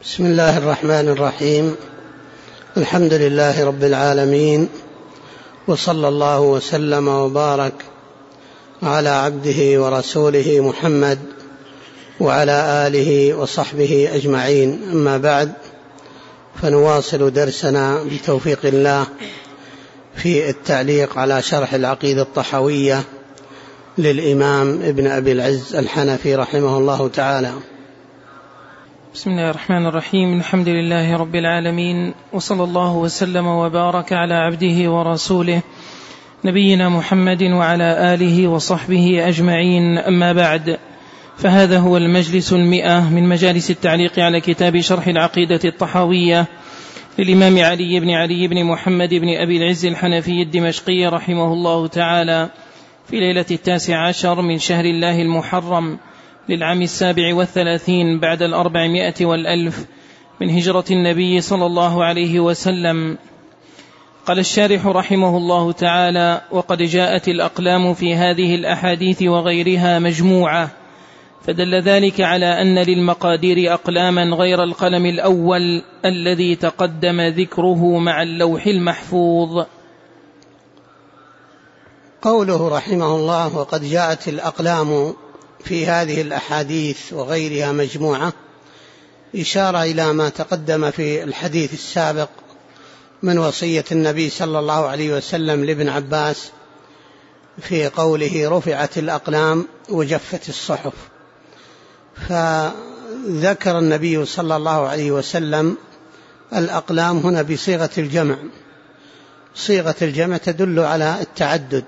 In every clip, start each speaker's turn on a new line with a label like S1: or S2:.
S1: بسم الله الرحمن الرحيم. الحمد لله رب العالمين، وصلى الله وسلم وبارك على عبده ورسوله محمد وعلى آله وصحبه أجمعين. أما بعد، فنواصل درسنا بتوفيق الله في التعليق على شرح العقيدة الطحاوية للإمام ابن أبي العز الحنفي رحمه الله تعالى.
S2: بسم الله الرحمن الرحيم. الحمد لله رب العالمين، وصلى الله وسلم وبارك على عبده ورسوله نبينا محمد وعلى آله وصحبه أجمعين. أما بعد، فهذا هو المجلس 100 من مجالس التعليق على كتاب شرح العقيدة الطحاوية للإمام علي بن محمد بن أبي العز الحنفي الدمشقي رحمه الله تعالى، في ليلة 19 من شهر الله المحرم للعام 37 بعد 400 والألف من هجرة النبي صلى الله عليه وسلم. قال الشارح رحمه الله تعالى: وقد جاءت الأقلام في هذه الأحاديث وغيرها مجموعة، فدل ذلك على أن للمقادير أقلاما غير القلم الأول الذي تقدم ذكره مع اللوح المحفوظ.
S1: قوله رحمه الله: وقد جاءت الأقلام في هذه الأحاديث وغيرها مجموعة، إشارة إلى ما تقدم في الحديث السابق من وصية النبي صلى الله عليه وسلم لابن عباس في قوله: رفعت الأقلام وجفت الصحف. فذكر النبي صلى الله عليه وسلم الأقلام هنا بصيغة الجمع. صيغة الجمع تدل على التعدد،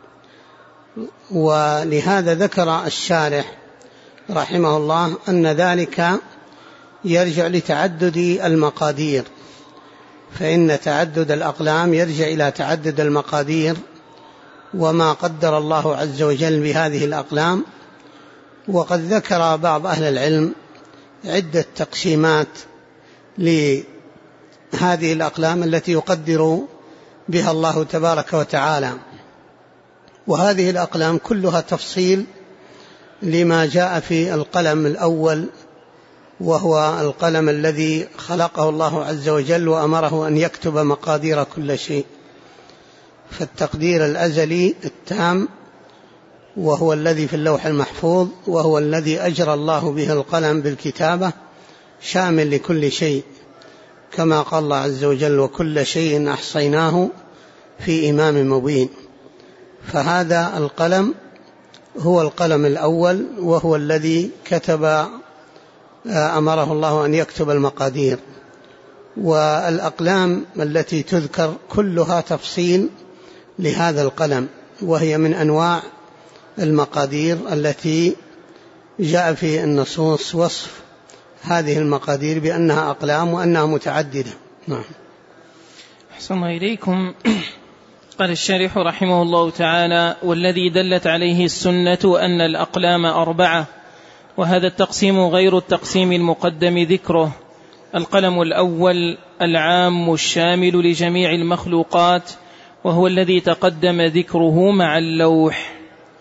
S1: ولهذا ذكر الشارح رحمه الله أن ذلك يرجع لتعدد المقادير، فإن تعدد الأقلام يرجع إلى تعدد المقادير وما قدر الله عز وجل بهذه الأقلام. وقد ذكر بعض أهل العلم عدة تقسيمات لهذه الأقلام التي يقدر بها الله تبارك وتعالى، وهذه الأقلام كلها تفصيل لما جاء في القلم الأول، وهو القلم الذي خلقه الله عز وجل وأمره أن يكتب مقادير كل شيء. فالتقدير الأزلي التام وهو الذي في اللوح المحفوظ، وهو الذي أجرى الله به القلم بالكتابة، شامل لكل شيء، كما قال الله عز وجل: وكل شيء أحصيناه في إمام مبين. فهذا القلم هو القلم الأول، وهو الذي كتب، أمره الله أن يكتب المقادير. والأقلام التي تذكر كلها تفصيل لهذا القلم، وهي من أنواع المقادير التي جاء في النصوص وصف هذه المقادير بأنها أقلام وأنها متعددة. نعم.
S2: أحسن إليكم. قال الشارح رحمه الله تعالى: والذي دلت عليه السنة أن الأقلام 4، وهذا التقسيم غير التقسيم المقدم ذكره. القلم الأول العام الشامل لجميع المخلوقات، وهو الذي تقدم ذكره مع اللوح.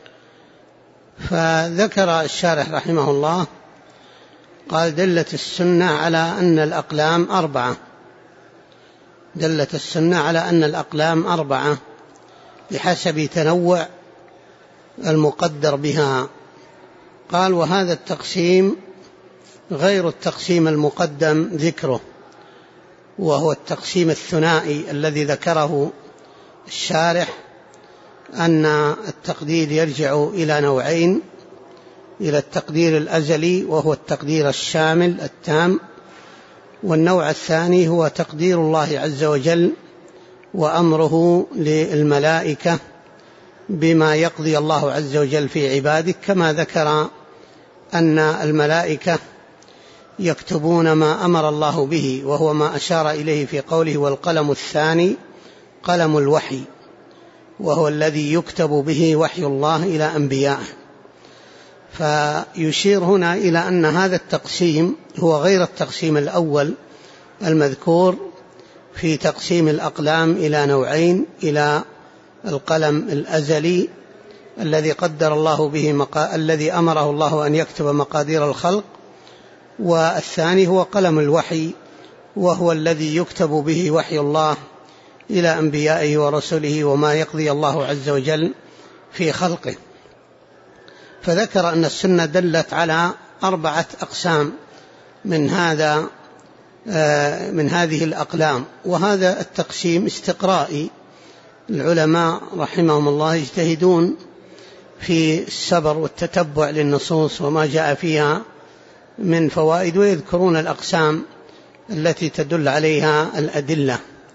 S1: فذكر الشارح رحمه الله قال: دلت السنة على أن الأقلام 4. دلت السنة على أن الأقلام 4 بحسب تنوع المقدر بها. قال: وهذا التقسيم غير التقسيم المقدم ذكره، وهو التقسيم الثنائي الذي ذكره الشارح، أن التقدير يرجع إلى نوعين: إلى التقدير الأزلي وهو التقدير الشامل التام، والنوع الثاني هو تقدير الله عز وجل وأمره للملائكة بما يقضي الله عز وجل في عباده، كما ذكر أن الملائكة يكتبون ما أمر الله به، وهو ما أشار إليه في قوله: والقلم الثاني قلم الوحي، وهو الذي يكتب به وحي الله إلى أنبيائه. فيشير هنا إلى أن هذا التقسيم هو غير التقسيم الأول المذكور في تقسيم الأقلام إلى نوعين: إلى القلم الأزلي الذي قدر الله به الذي أمره الله أن يكتب مقادير الخلق، والثاني هو قلم الوحي، وهو الذي يكتب به وحي الله إلى أنبيائه ورسله وما يقضي الله عز وجل في خلقه. فذكر أن السنة دلت على 4 أقسام من هذه الأقلام، وهذا التقسيم استقرائي. العلماء رحمهم الله يجتهدون في السبر والتتبع للنصوص وما جاء فيها من فوائد، ويذكرون الأقسام التي تدل عليها الأدلة.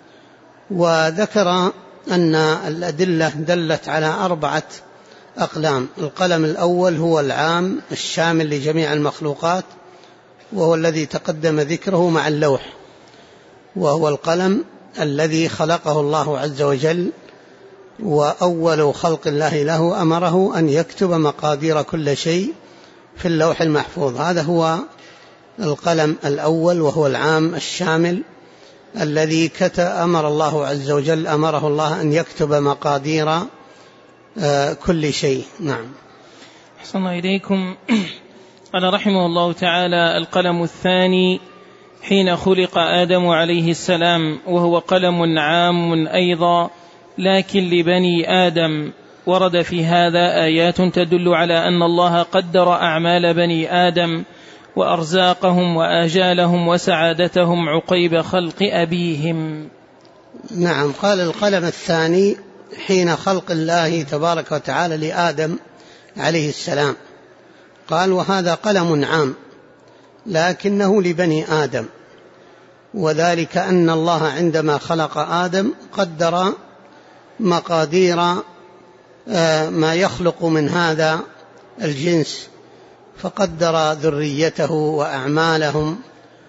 S1: وذكر أن الأدلة دلت على 4 أقلام. القلم الأول هو العام الشامل لجميع المخلوقات، وهو الذي تقدم ذكره مع اللوح، وهو القلم الذي خلقه الله عز وجل، وأول خلق الله له أمره أن يكتب مقادير كل شيء في اللوح المحفوظ. هذا هو القلم الأول، وهو العام الشامل الذي أمره الله أن يكتب مقادير كل شيء. نعم.
S2: أحسن إليكم. قال رحمه الله تعالى: القلم الثاني حين خلق آدم عليه السلام، وهو قلم عام أيضا لكن لبني آدم. ورد في هذا آيات تدل على أن الله قدر أعمال بني آدم وأرزاقهم وآجالهم وسعادتهم عقيب خلق أبيهم.
S1: نعم. قال القلم الثاني حين خلق الله تبارك وتعالى لآدم عليه السلام، قال: وهذا قلم عام لكنه لبني آدم، وذلك أن الله عندما خلق آدم قدر مقادير ما يخلق من هذا الجنس، فقدر ذريته وأعمالهم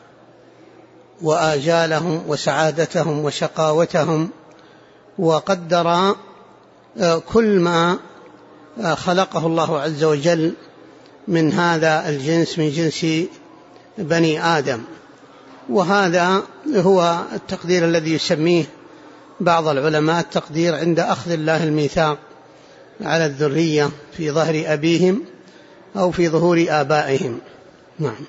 S1: وآجالهم وسعادتهم وشقاوتهم، وقدر كل ما خلقه الله عز وجل من هذا الجنس، من جنس بني آدم. وهذا هو التقدير الذي يسميه بعض العلماء التقدير عند أخذ الله الميثاق على الذرية في ظهر أبيهم أو في ظهور آبائهم. نعم.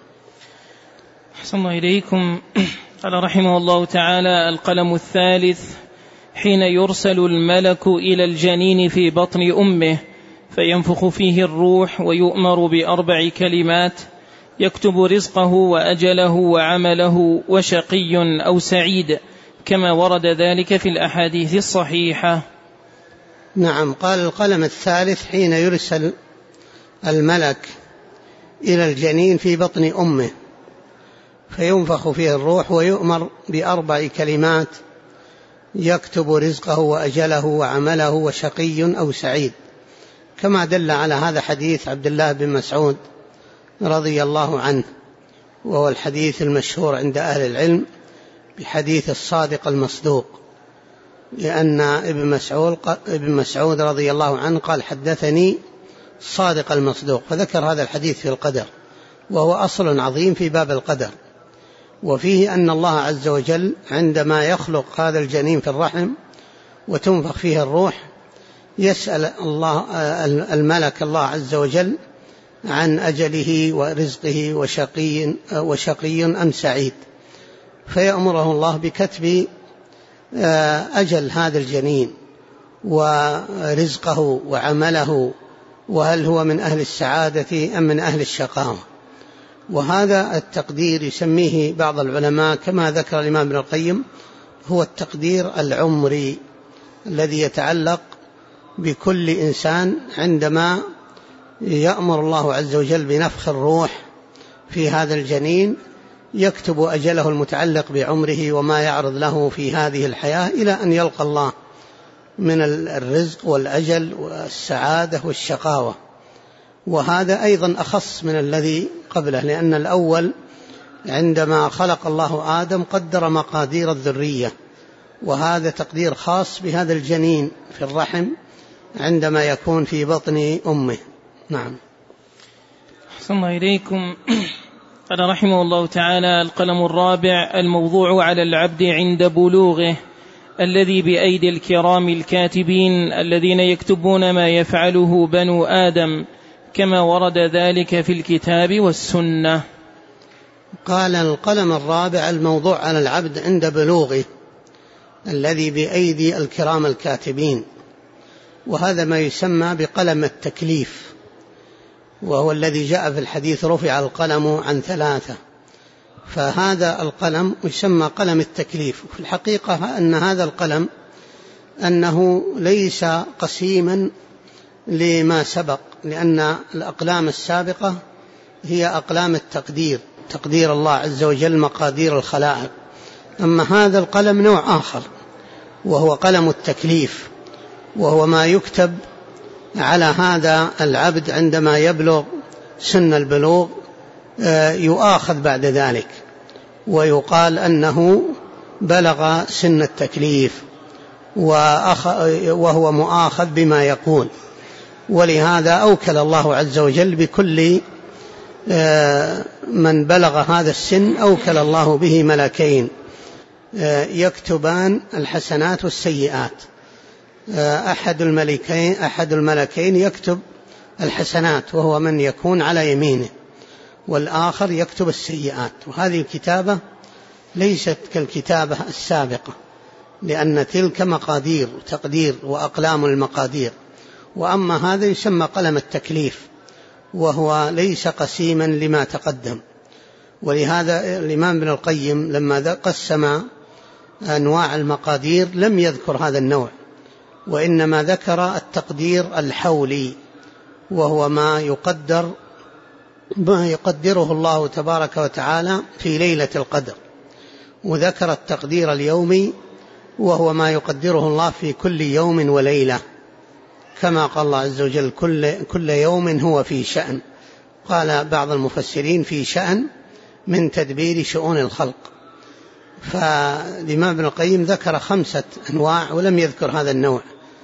S2: أحسن الله إليكم. قال رحمه الله تعالى: القلم الثالث حين يرسل الملك إلى الجنين في بطن أمه فينفخ فيه الروح ويؤمر ب4 كلمات يكتب رزقه وأجله وعمله وشقي أو سعيد، كما ورد ذلك في الأحاديث الصحيحة.
S1: نعم. قال القلم الثالث حين يرسل الملك إلى الجنين في بطن أمه فينفخ فيه الروح ويؤمر ب4 كلمات يكتب رزقه وأجله وعمله وشقي أو سعيد، كما دل على هذا حديث عبد الله بن مسعود رضي الله عنه، وهو الحديث المشهور عند أهل العلم بحديث الصادق المصدوق، لأن ابن مسعود رضي الله عنه قال: حدثني الصادق المصدوق، فذكر هذا الحديث في القدر، وهو أصل عظيم في باب القدر. وفيه أن الله عز وجل عندما يخلق هذا الجنين في الرحم وتنفخ فيه الروح يسأل الملك الله عز وجل عن أجله ورزقه وشقي أم سعيد، فيأمره الله بكتب أجل هذا الجنين ورزقه وعمله، وهل هو من أهل السعادة أم من أهل الشقاوة. وهذا التقدير يسميه بعض العلماء كما ذكر الإمام ابن القيم هو التقدير العمري الذي يتعلق بكل إنسان عندما يأمر الله عز وجل بنفخ الروح في هذا الجنين، يكتب أجله المتعلق بعمره وما يعرض له في هذه الحياة إلى أن يلقى الله من الرزق والأجل والسعادة والشقاوة. وهذا أيضا أخص من الذي قبله، لأن الأول عندما خلق الله آدم قدر مقادير الذرية، وهذا تقدير خاص بهذا الجنين في الرحم عندما يكون في بطن أمه. نعم.
S2: أحسن الله إليكم. قال رحمه الله تعالى: القلم الرابع الموضوع على العبد عند بلوغه، الذي بأيدي الكرام الكاتبين الذين يكتبون ما يفعله بنو آدم، كما ورد ذلك في الكتاب والسنة.
S1: قال القلم الرابع الموضوع على العبد عند بلوغه الذي بأيدي الكرام الكاتبين، وهذا ما يسمى بقلم التكليف، وهو الذي جاء في الحديث رفع القلم عن 3. فهذا القلم يسمى قلم التكليف. في الحقيقة أن هذا القلم أنه ليس قسيما لما سبق، لأن الأقلام السابقة هي أقلام التقدير، تقدير الله عز وجل مقادير الخلائق. أما هذا القلم نوع آخر وهو قلم التكليف، وهو ما يكتب على هذا العبد عندما يبلغ سن البلوغ، يؤاخذ بعد ذلك ويقال أنه بلغ سن التكليف وهو مؤاخذ بما يقول. ولهذا أوكل الله عز وجل بكل من بلغ هذا السن، أوكل الله به ملكين يكتبان الحسنات والسيئات. أحد الملكين يكتب الحسنات وهو من يكون على يمينه، والآخر يكتب السيئات. وهذه الكتابة ليست كالكتابة السابقة، لأن تلك مقادير وتقدير وأقلام المقادير، وأما هذا يسمى قلم التكليف، وهو ليس قسيما لما تقدم. ولهذا الإمام ابن القيم لما قسم أنواع المقادير لم يذكر هذا النوع، وإنما ذكر التقدير الحولي، وهو ما يقدره الله تبارك وتعالى في ليلة القدر. وذكر التقدير اليومي، وهو ما يقدره الله في كل يوم وليلة، كما قال الله عز وجل كل يوم هو في شأن. قال بعض المفسرين في شأن من تدبير شؤون الخلق. فالإمام ابن القيم ذكر 5 أنواع ولم يذكر هذا النوع،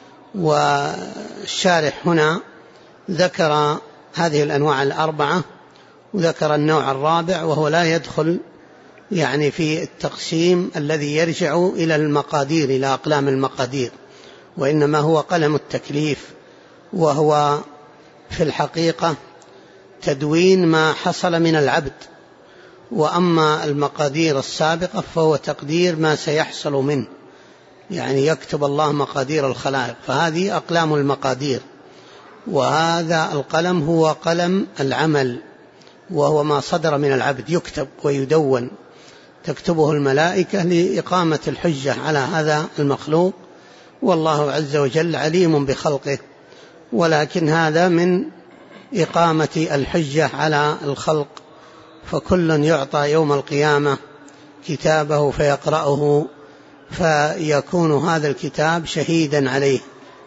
S1: والشارح هنا ذكر هذه الأنواع 4، وذكر النوع الرابع وهو لا يدخل يعني في التقسيم الذي يرجع إلى المقادير، إلى أقلام المقادير، وإنما هو قلم التكليف، وهو في الحقيقة تدوين ما حصل من العبد. وأما المقادير السابقة فهو تقدير ما سيحصل منه، يعني يكتب الله مقادير الخلائق، فهذه أقلام المقادير. وهذا القلم هو قلم العمل، وهو ما صدر من العبد يكتب ويدون، تكتبه الملائكة لإقامة الحجة على هذا المخلوق، والله عز وجل عليم بخلقه. ولكن هذا من إقامة الحجة على الخلق، فكل يعطى يوم القيامة كتابه فيقرأه، فيكون هذا الكتاب شهيدا عليه.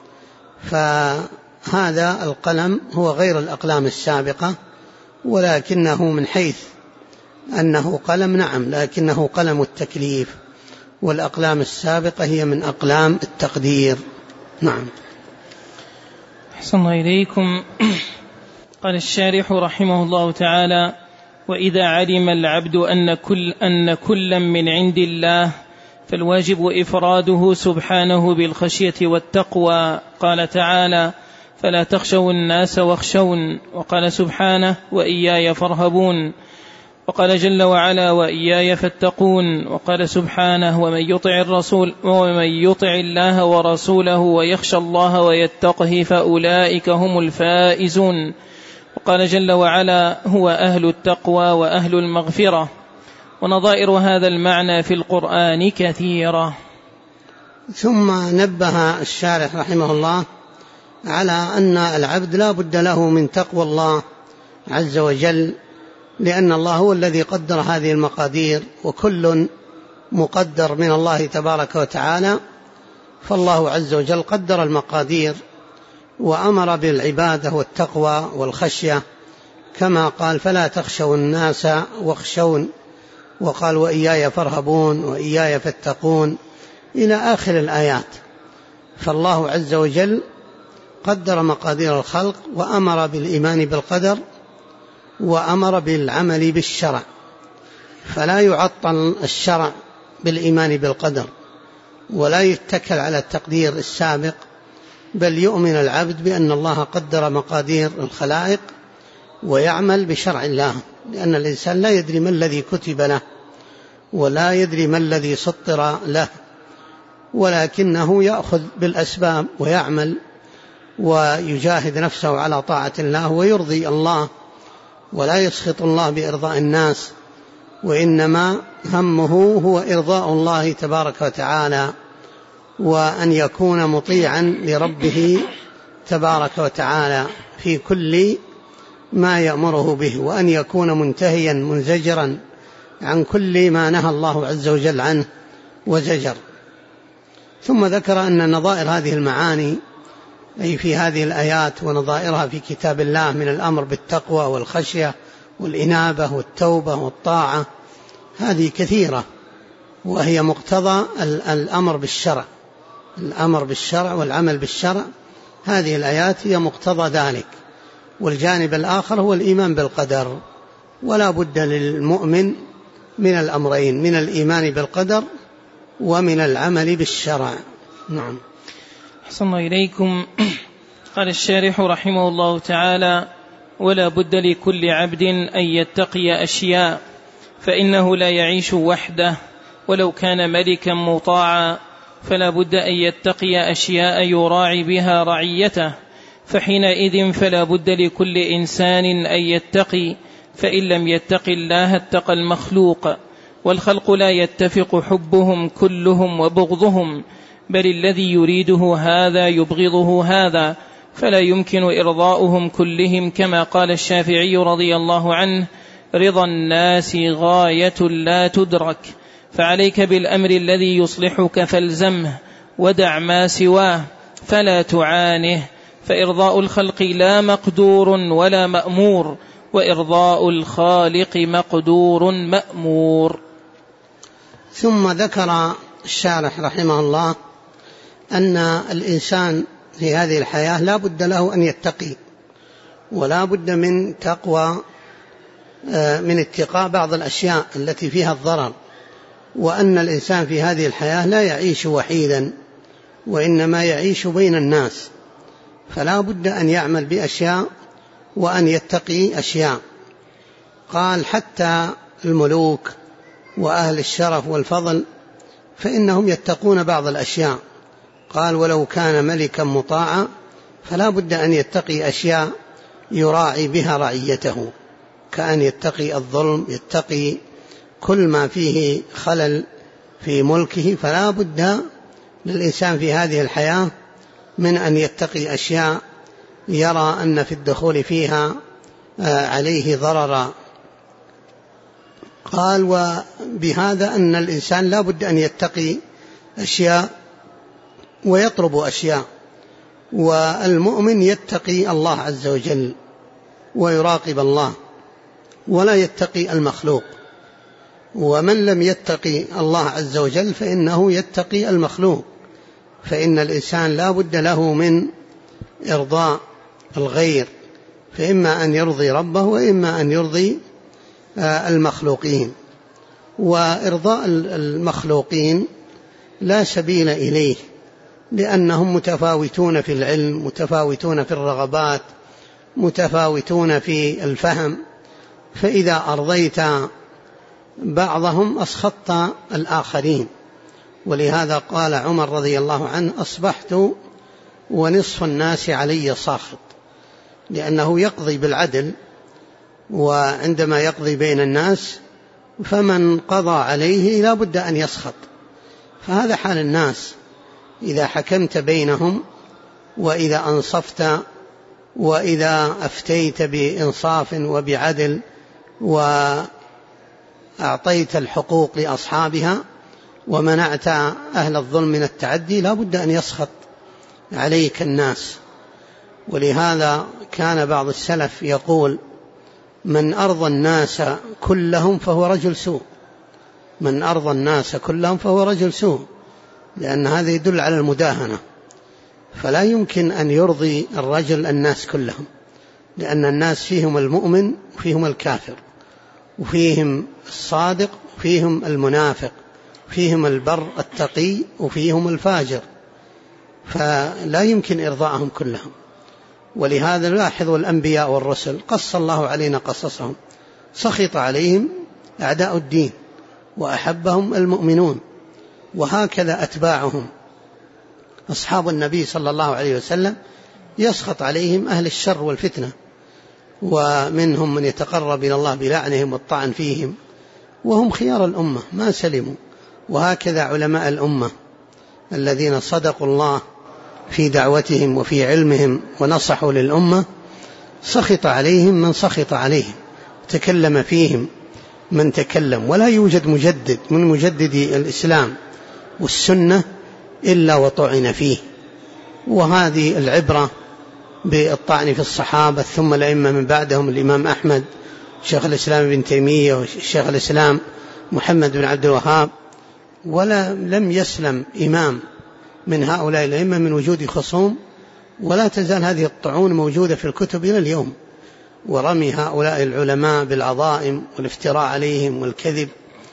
S1: فهذا القلم هو غير الأقلام السابقة، ولكنه من حيث أنه قلم، نعم، لكنه قلم التكليف، والأقلام السابقة هي من أقلام التقدير. نعم.
S2: أحسن الله إليكم. قال الشارح رحمه الله تعالى: وإذا علم العبد أن كلا من عند الله فالواجب إفراده سبحانه بالخشية والتقوى. قال تعالى: فلا تخشوا الناس واخشون. وقال سبحانه: وإياي فارهبون. وقال جل وعلا: وإياي فاتقون. وقال سبحانه: ومن يطع الله ورسوله ويخشى الله ويتقه فأولئك هم الفائزون. وقال جل وعلا: هو أهل التقوى وأهل المغفرة. ونظائر هذا المعنى في القرآن كثيرة.
S1: ثم نبه الشارح رحمه الله على أن العبد لا بد له من تقوى الله عز وجل، لأن الله هو الذي قدر هذه المقادير، وكل مقدر من الله تبارك وتعالى. فالله عز وجل قدر المقادير وأمر بالعبادة والتقوى والخشية، كما قال: فلا تخشوا الناس واخشون. وقال: وإياي فارهبون وإياي فاتقون، إلى آخر الآيات. فالله عز وجل قدر مقادير الخلق، وأمر بالإيمان بالقدر، وأمر بالعمل بالشرع، فلا يعطل الشرع بالإيمان بالقدر، ولا يتكل على التقدير السابق، بل يؤمن العبد بأن الله قدر مقادير الخلائق ويعمل بشرع الله لأن الإنسان لا يدري ما الذي كتب له ولا يدري ما الذي سطر له، ولكنه يأخذ بالأسباب ويعمل ويجاهد نفسه على طاعة الله ويرضي الله، ولا يسخط الله بإرضاء الناس، وإنما همه هو إرضاء الله تبارك وتعالى، وأن يكون مطيعا لربه تبارك وتعالى في كل ما يأمره به، وأن يكون منتهيا منزجرا عن كل ما نهى الله عز وجل عنه وزجر. ثم ذكر أن نظائر هذه المعاني أي في هذه الآيات ونظائرها في كتاب الله من الأمر بالتقوى والخشية والإنابة والتوبة والطاعة هذه كثيرة، وهي مقتضى الأمر بالشرع، الأمر بالشرع والعمل بالشرع، هذه الآيات هي مقتضى ذلك. والجانب الآخر هو الإيمان بالقدر، ولا بد للمؤمن من الأمرين، من الإيمان بالقدر ومن العمل بالشرع. نعم.
S2: أحسن الله إليكم. قال الشارح رحمه الله تعالى: ولا بد لكل عبد أن يتقي أشياء، فإنه لا يعيش وحده ولو كان ملكا مطاعا، فلا بد أن يتقي أشياء يراعي بها رعيته، فحينئذ فلا بد لكل إنسان أن يتقي، فإن لم يتق الله اتقى المخلوق، والخلق لا يتفق حبهم كلهم وبغضهم، بل الذي يريده هذا يبغضه هذا، فلا يمكن إرضاؤهم كلهم، كما قال الشافعي رضي الله عنه: رضا الناس غاية لا تدرك، فعليك بالأمر الذي يصلحك فالزمه، ودع ما سواه فلا تعانه، فإرضاء الخلق لا مقدور ولا مأمور، وإرضاء الخالق مقدور مأمور.
S1: ثم ذكر الشارح رحمه الله أن الإنسان في هذه الحياة لا بد له أن يتقي، ولا بد من تقوى، من اتقاء بعض الأشياء التي فيها الضرر، وأن الإنسان في هذه الحياة لا يعيش وحيدا، وإنما يعيش بين الناس، فلا بد أن يعمل بأشياء وأن يتقي أشياء. قال: حتى الملوك وأهل الشرف والفضل فإنهم يتقون بعض الأشياء. قال: ولو كان ملكا مطاعا فلا بد أن يتقي أشياء يراعي بها رعيته، كأن يتقي الظلم، يتقي كل ما فيه خلل في ملكه، فلا بد للإنسان في هذه الحياة من أن يتقي أشياء يرى أن في الدخول فيها عليه ضررا. قال: وبهذا أن الإنسان لا بد أن يتقي أشياء ويطلب أشياء، والمؤمن يتقي الله عز وجل ويراقب الله ولا يتقي المخلوق، ومن لم يتقي الله عز وجل فإنه يتقي المخلوق، فإن الإنسان لا بد له من إرضاء الغير، فإما أن يرضي ربه وإما أن يرضي المخلوقين، وإرضاء المخلوقين لا سبيل إليه، لأنهم متفاوتون في العلم، متفاوتون في الرغبات، متفاوتون في الفهم، فإذا أرضيت بعضهم أسخطت الآخرين. ولهذا قال عمر رضي الله عنه: أصبحت ونصف الناس علي ساخط، لأنه يقضي بالعدل، وعندما يقضي بين الناس فمن قضى عليه لا بد أن يسخط، فهذا حال الناس إذا حكمت بينهم، وإذا أنصفت، وإذا أفتيت بإنصاف وبعدل وأعطيت الحقوق لأصحابها ومنعت أهل الظلم من التعدي، لا بد أن يسخط عليك الناس. ولهذا كان بعض السلف يقول: من أرضى الناس كلهم فهو رجل سوء، من أرضى الناس كلهم فهو رجل سوء، لأن هذا يدل على المداهنة، فلا يمكن أن يرضي الرجل الناس كلهم، لأن الناس فيهم المؤمن وفيهم الكافر، وفيهم الصادق وفيهم المنافق، فيهم البر التقي وفيهم الفاجر، فلا يمكن إرضاءهم كلهم. ولهذا نلاحظ الأنبياء والرسل قص الله علينا قصصهم، سخط عليهم أعداء الدين وأحبهم المؤمنون، وهكذا أتباعهم أصحاب النبي صلى الله عليه وسلم يسخط عليهم أهل الشر والفتنة، ومنهم من يتقرب إلى الله بلعنهم والطعن فيهم، وهم خيار الأمة ما سلموا. وهكذا علماء الأمة الذين صدقوا الله في دعوتهم وفي علمهم ونصحوا للأمة سخط عليهم من سخط عليهم، تكلم فيهم من تكلم، ولا يوجد مجدد من مجددي الإسلام والسنة إلا وطعن فيه. وهذه العبرة بالطعن في الصحابة ثم الأئمة من بعدهم، الإمام أحمد، شيخ الإسلام ابن تيمية، وشيخ الإسلام محمد بن عبد الوهاب، لم يسلم إمام من هؤلاء الأئمة من وجود خصوم، ولا تزال هذه الطعون موجودة في الكتب إلى اليوم، ورمي هؤلاء العلماء بالعظائم والافتراء عليهم والكذب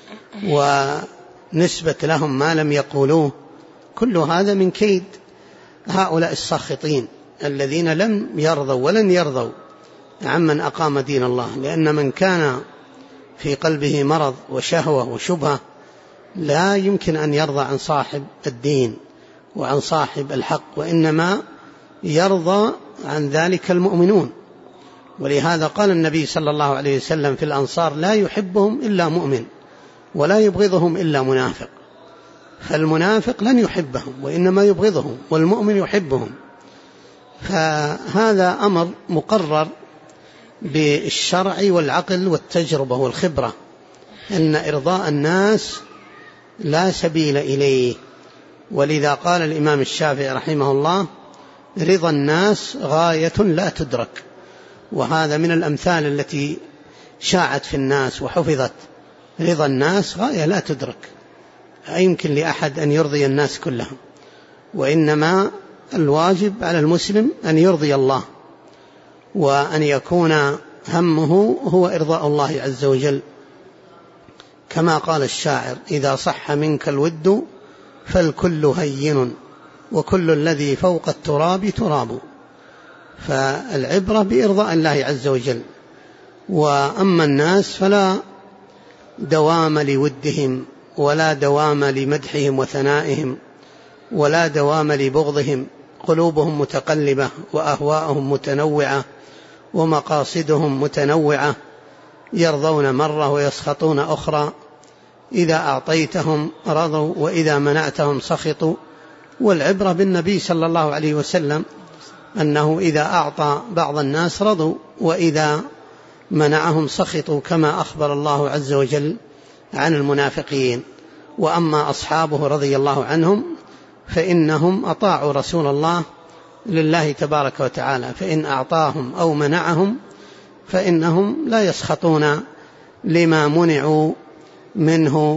S1: ونسبة لهم ما لم يقولوه، كل هذا من كيد هؤلاء الساخطين الذين لم يرضوا ولن يرضوا عمن أقام دين الله. لأن من كان في قلبه مرض وشهوة وشبهة لا يمكن أن يرضى عن صاحب الدين وعن صاحب الحق، وإنما يرضى عن ذلك المؤمنون. ولهذا قال النبي صلى الله عليه وسلم في الأنصار: لا يحبهم إلا مؤمن ولا يبغضهم إلا منافق. فالمنافق لن يحبهم وإنما يبغضهم، والمؤمن يحبهم. فهذا أمر مقرر بالشرع والعقل والتجربة والخبرة، أن إرضاء الناس لا سبيل إليه. ولذا قال الإمام الشافعي رحمه الله: رضا الناس غاية لا تدرك. وهذا من الأمثال التي شاعت في الناس وحفظت. رضا الناس غاية لا تدرك، لا يمكن لأحد أن يرضي الناس كلهم، وإنما الواجب على المسلم أن يرضي الله، وأن يكون همه هو إرضاء الله عز وجل، كما قال الشاعر: إذا صح منك الود فالكل هين وكل الذي فوق التراب تراب. فالعبرة بإرضاء الله عز وجل. وأما الناس فلا دوام لودهم ولا دوام لمدحهم وثنائهم ولا دوام لبغضهم، قلوبهم متقلبة وأهواءهم متنوعة ومقاصدهم متنوعة، يرضون مرة ويسخطون أخرى، إذا أعطيتهم رضوا وإذا منعتهم سخطوا. والعبرة بالنبي صلى الله عليه وسلم أنه إذا أعطى بعض الناس رضوا وإذا منعهم سخطوا، كما أخبر الله عز وجل عن المنافقين. وأما أصحابه رضي الله عنهم فإنهم أطاعوا رسول الله لله تبارك وتعالى، فإن أعطاهم أو منعهم فإنهم لا يسخطون لما منعوا منه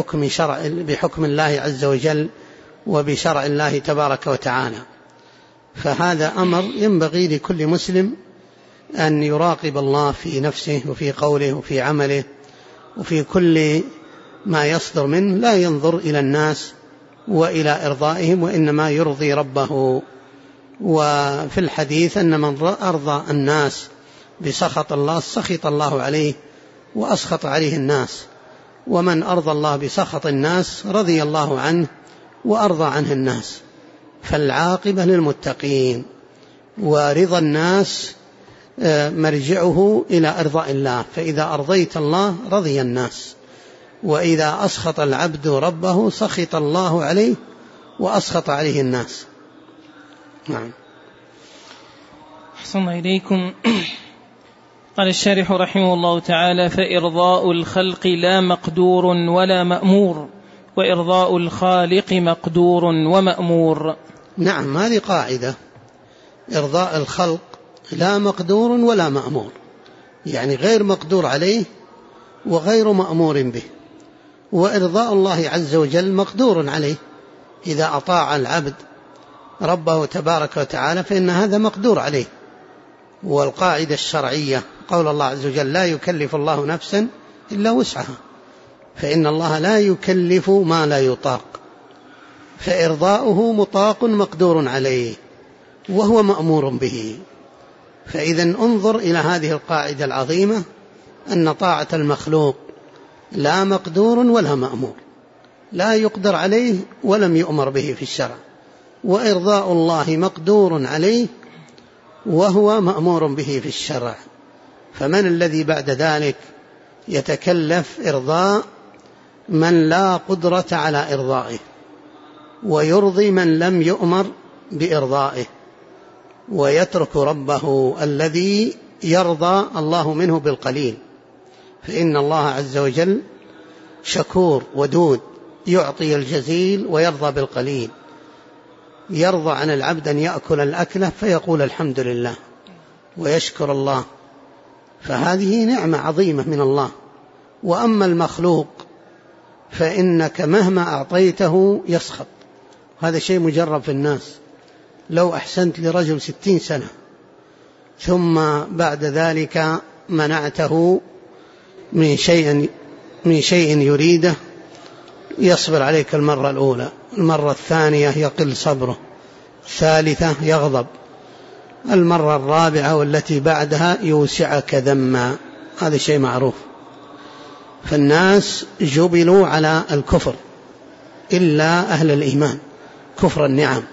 S1: بحكم الله عز وجل وبشرع الله تبارك وتعالى. فهذا أمر ينبغي لكل مسلم أن يراقب الله في نفسه وفي قوله وفي عمله وفي كل ما يصدر منه، لا ينظر إلى الناس وإلى إرضائهم، وإنما يرضي ربه. وفي الحديث أن من أرضى الناس بسخط الله سخط الله عليه وأسخط عليه الناس، ومن أرضى الله بسخط الناس رضي الله عنه وأرضى عنه الناس. فالعاقبة للمتقين، ورضا الناس مرجعه إلى إرضاء الله، فإذا أرضيت الله رضي الناس، وإذا أسخط العبد ربه سخط الله عليه وأسخط عليه الناس. نعم.
S2: أحسن إليكم. قال الشارح رحمه الله تعالى: فإرضاء الخلق لا مقدور ولا مأمور، وإرضاء الخالق مقدور ومأمور.
S1: نعم، هذه قاعدة: إرضاء الخلق لا مقدور ولا مأمور، يعني غير مقدور عليه وغير مأمور به. وإرضاء الله عز وجل مقدور عليه، إذا أطاع العبد ربه تبارك وتعالى فإن هذا مقدور عليه. والقاعدة الشرعية قول الله عز وجل: لا يكلف الله نفسا إلا وسعها، فإن الله لا يكلف ما لا يطاق، فإرضاؤه مطاق مقدور عليه وهو مأمور به. فإذا انظر إلى هذه القاعدة العظيمة أن طاعة المخلوق لا مقدور ولا مأمور، لا يقدر عليه ولم يؤمر به في الشرع، وإرضاء الله مقدور عليه وهو مأمور به في الشرع. فمن الذي بعد ذلك يتكلف إرضاء من لا قدرة على إرضائه، ويرضي من لم يؤمر بإرضائه، ويترك ربه الذي يرضى الله منه بالقليل؟ فإن الله عز وجل شكور ودود، يعطي الجزيل ويرضى بالقليل. يرضى عن العبد أن يأكل الأكلة فيقول الحمد لله ويشكر الله، فهذه نعمة عظيمة من الله. وأما المخلوق فإنك مهما أعطيته يسخط، هذا شيء مجرب في الناس. لو أحسنت لرجل 60 سنة ثم بعد ذلك منعته من شيء يريده، يصبر عليك المرة الأولى، المرة الثانية يقل صبره، الثالثة يغضب، المرة الرابعة والتي بعدها يوسعك ذما. هذا شيء معروف. فالناس جبلوا على الكفر إلا أهل الإيمان، كفر النعم.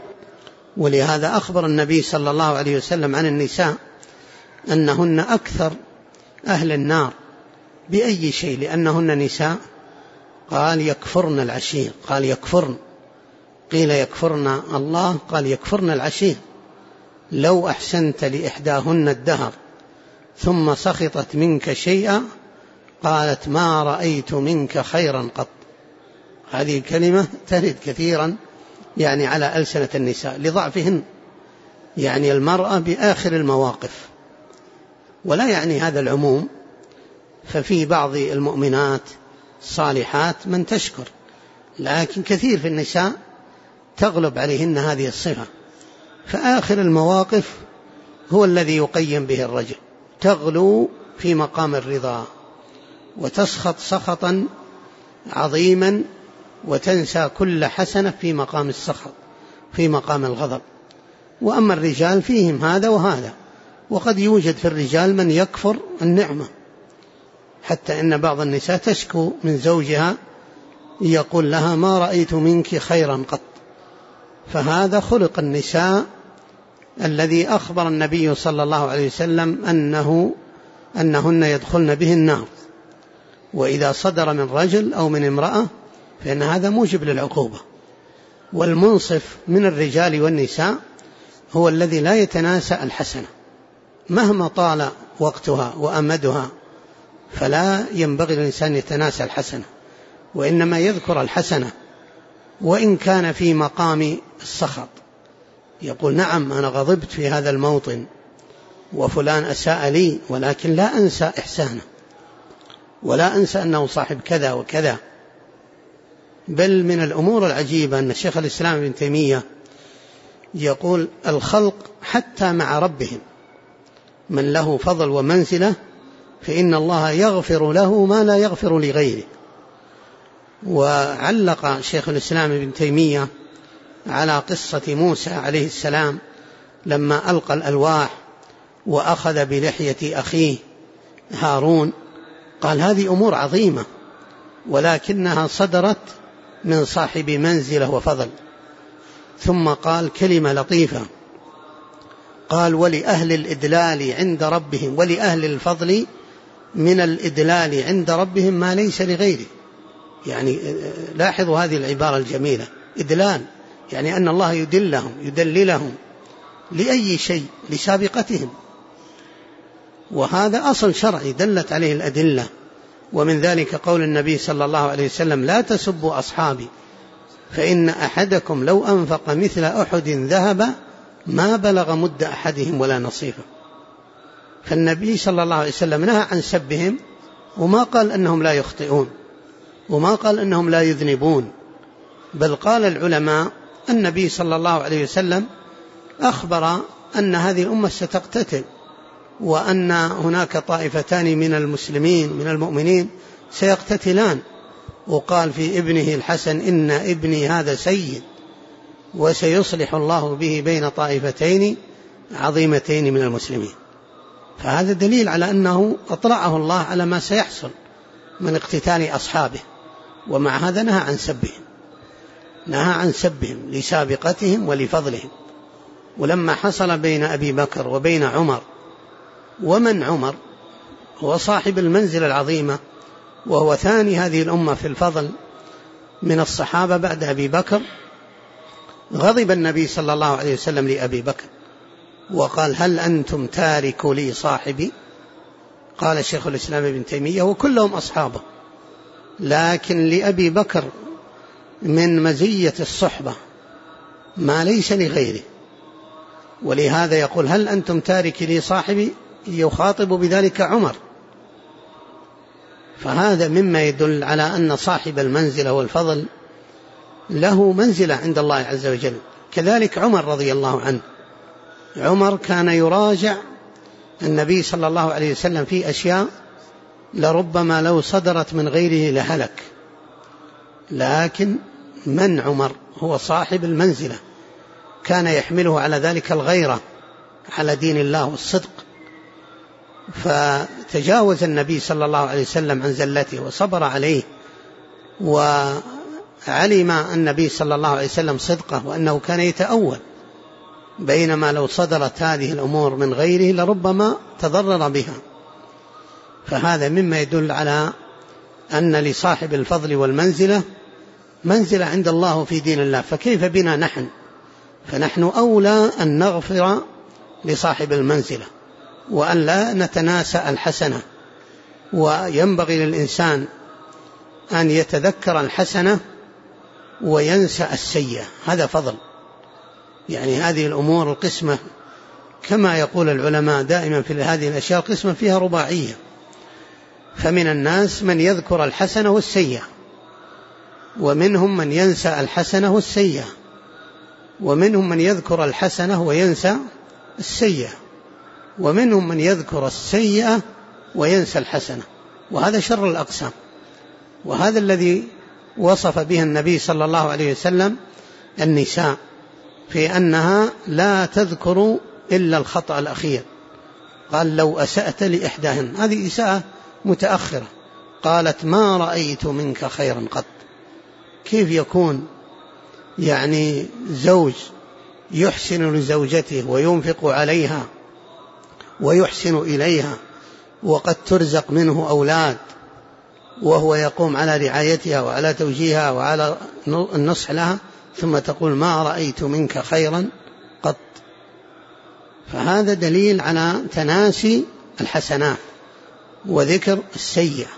S1: ولهذا أخبر النبي صلى الله عليه وسلم عن النساء أنهن أكثر أهل النار. بأي شيء؟ لأنهن نساء. قال يكفرن العشير، قال يكفرن، قيل يكفرن الله، قال يكفرن العشير. لو أحسنت لإحداهن الدهر ثم سخطت منك شيئا قالت ما رأيت منك خيرا قط. هذه الكلمة ترد كثيرا يعني على ألسنة النساء لضعفهن، يعني المرأة بآخر المواقف. ولا يعني هذا العموم، ففي بعض المؤمنات الصالحات من تشكر، لكن كثير في النساء تغلب عليهن هذه الصفة. فآخر المواقف هو الذي يقيم به الرجل، تغلو في مقام الرضا وتسخط سخطا عظيما وتنسى كل حسنة في مقام السخط، في مقام الغضب. وأما الرجال فيهم هذا وهذا، وقد يوجد في الرجال من يكفر النعمة، حتى إن بعض النساء تشكو من زوجها يقول لها ما رأيت منك خيرا قط. فهذا خلق النساء الذي أخبر النبي صلى الله عليه وسلم أنهن يدخلن به النار. وإذا صدر من رجل أو من امرأة فإن هذا موجب للعقوبة. والمنصف من الرجال والنساء هو الذي لا يتناسى الحسنة مهما طال وقتها وأمدها، فلا ينبغي الإنسان يتناسى الحسنة، وإنما يذكر الحسنة وإن كان في مقام السخط. يقول نعم أنا غضبت في هذا الموطن وفلان أساء لي، ولكن لا أنسى إحسانه ولا أنسى أنه صاحب كذا وكذا. بل من الأمور العجيبة أن شيخ الإسلام ابن تيمية يقول الخلق حتى مع ربهم من له فضل ومنزلة فإن الله يغفر له ما لا يغفر لغيره. وعلق شيخ الإسلام ابن تيمية على قصة موسى عليه السلام لما ألقى الألواح وأخذ بلحية أخيه هارون، قال هذه أمور عظيمة ولكنها صدرت من صاحب منزلة وفضل. ثم قال كلمة لطيفة، قال ولأهل الإدلال عند ربهم، ولأهل الفضل من الإدلال عند ربهم ما ليس لغيره. يعني لاحظوا هذه العبارة الجميلة، إدلال يعني أن الله يدللهم لأي شيء، لسابقتهم، وهذا أصل شرعي دلت عليه الأدلة. ومن ذلك قول النبي صلى الله عليه وسلم لا تسبوا أصحابي فإن أحدكم لو أنفق مثل أحد ذهب ما بلغ مد أحدهم ولا نصيفه. فالنبي صلى الله عليه وسلم نهى عن سبهم، وما قال أنهم لا يخطئون وما قال أنهم لا يذنبون، بل قال العلماء النبي صلى الله عليه وسلم أخبر أن هذه الأمة ستقتتل، وأن هناك طائفتان من المسلمين من المؤمنين سيقتتلان، وقال في ابنه الحسن إن ابني هذا سيد وسيصلح الله به بين طائفتين عظيمتين من المسلمين. فهذا دليل على أنه أطلعه الله على ما سيحصل من اقتتال أصحابه، ومع هذا نهى عن سبهم لسابقتهم ولفضلهم. ولما حصل بين أبي بكر وبين عمر، ومن عمر هو صاحب المنزلة العظيمة وهو ثاني هذه الأمة في الفضل من الصحابة بعد أبي بكر، غضب النبي صلى الله عليه وسلم لأبي بكر وقال: هل أنتم تاركوا لي صاحبي؟ قال شيخ الإسلام ابن تيمية: وكلهم أصحابه، لكن لأبي بكر من مزية الصحبة ما ليس لغيره، ولهذا يقول: هل أنتم تاركي لي صاحبي؟ يخاطب بذلك عمر. فهذا مما يدل على أن صاحب المنزلة والفضل له منزلة عند الله عز وجل. كذلك عمر رضي الله عنه، عمر كان يراجع النبي صلى الله عليه وسلم في أشياء لربما لو صدرت من غيره لهلك، لكن من عمر هو صاحب المنزلة، كان يحمله على ذلك الغيرة على دين الله والصدق، فتجاوز النبي صلى الله عليه وسلم عن زلته وصبر عليه، وعلم النبي صلى الله عليه وسلم صدقه وأنه كان يتأول، بينما لو صدرت هذه الأمور من غيره لربما تضرر بها. فهذا مما يدل على أن لصاحب الفضل والمنزلة منزلة عند الله في دين الله. فكيف بنا نحن؟ فنحن أولى أن نغفر لصاحب المنزلة وأن لا نتناسى الحسنة، وينبغي للإنسان أن يتذكر الحسنة وينسى السيئة. هذا فضل، يعني هذه الأمور القسمة كما يقول العلماء دائما في هذه الأشياء قسمة فيها رباعية. فمن الناس من يذكر الحسنة والسيئة، ومنهم من ينسى الحسنة والسيئة، ومنهم من يذكر الحسنة وينسى السيئة، ومنهم من يذكر السيئة وينسى الحسنة. وهذا شر الأقسام، وهذا الذي وصف به النبي صلى الله عليه وسلم النساء في أنها لا تذكر إلا الخطأ الأخير. قال: لو أسأت لإحداهن، هذه إساءة متأخرة، قالت: ما رأيت منك خيرا قط. كيف يكون يعني زوج يحسن لزوجته وينفق عليها ويحسن إليها وقد ترزق منه أولاد، وهو يقوم على رعايتها وعلى توجيهها وعلى النصح لها، ثم تقول: ما رأيت منك خيرا قط؟ فهذا دليل على تناسي الحسنات وذكر السيئة.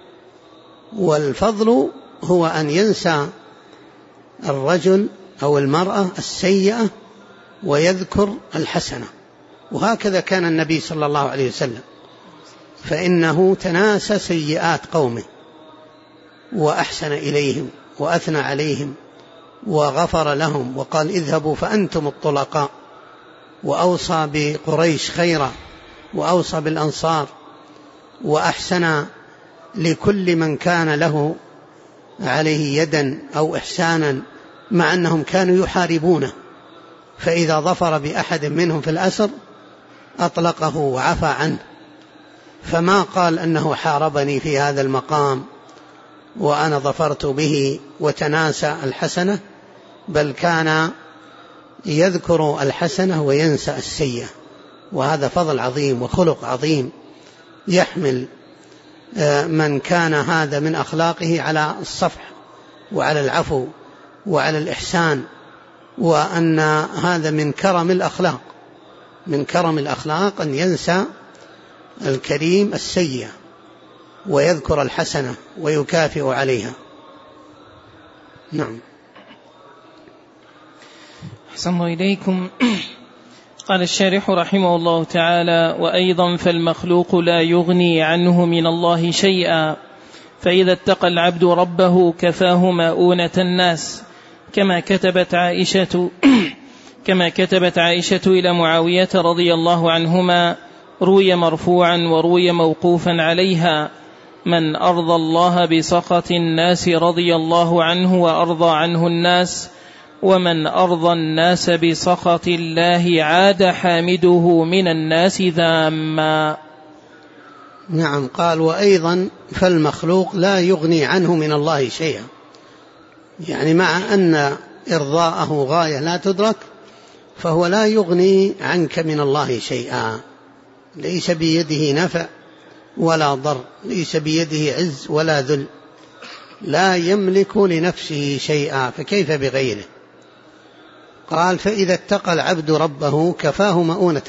S1: والفضل هو أن ينسى الرجل أو المرأة السيئة ويذكر الحسنة. وهكذا كان النبي صلى الله عليه وسلم، فإنه تناسى سيئات قومه وأحسن إليهم وأثنى عليهم وغفر لهم وقال: اذهبوا فأنتم الطلقاء، وأوصى بقريش خيرا وأوصى بالأنصار، وأحسن لكل من كان له عليه يدا أو إحسانا، مع أنهم كانوا يحاربونه، فإذا ظفر بأحد منهم في الأسر أطلقه وعفى عنه، فما قال أنه حاربني في هذا المقام وأنا ظفرت به وتناسى الحسنة، بل كان يذكر الحسنة وينسى السيئة. وهذا فضل عظيم وخلق عظيم يحمل من كان هذا من أخلاقه على الصفح وعلى العفو وعلى الإحسان، وأن هذا من كرم الأخلاق، من كرم الأخلاق أن ينسى الكريم السيئة ويذكر الحسنة ويكافئ عليها. نعم.
S2: أحسن الله إليكم. قال الشارح رحمه الله تعالى: وأيضا فالمخلوق لا يغني عنه من الله شيئا، فإذا اتقى العبد ربه كفاه مؤونة الناس، كما كتبت عائشة إلى معاوية رضي الله عنهما، روي مرفوعا وروي موقوفا عليها: من أرضى الله بسخط الناس رضي الله عنه وأرضى عنه الناس، ومن أرضى الناس بسخط الله عاد حامده من الناس ذاما.
S1: نعم. قال وأيضا فالمخلوق لا يغني عنه من الله شيئا، يعني مع أن إرضاءه غاية لا تدرك فهو لا يغني عنك من الله شيئا، ليس بيده نفع ولا ضر، ليس بيده عز ولا ذل، لا يملك لنفسه شيئا، فكيف بغيره؟ قال فإذا اتقى العبد ربه كفاه مؤونة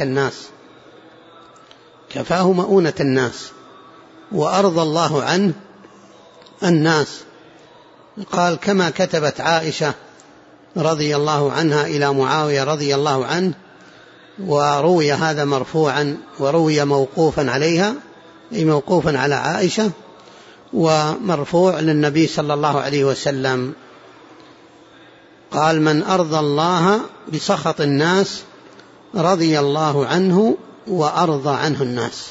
S1: الناس وأرضى الله عنه الناس. قال كما كتبت عائشة رضي الله عنها إلى معاوية رضي الله عنه، وروي هذا مرفوعا وروي موقوفا عليها، أي موقوفا على عائشة، ومرفوع للنبي صلى الله عليه وسلم. قال من أرضى الله بسخط الناس رضي الله عنه وأرضى عنه الناس.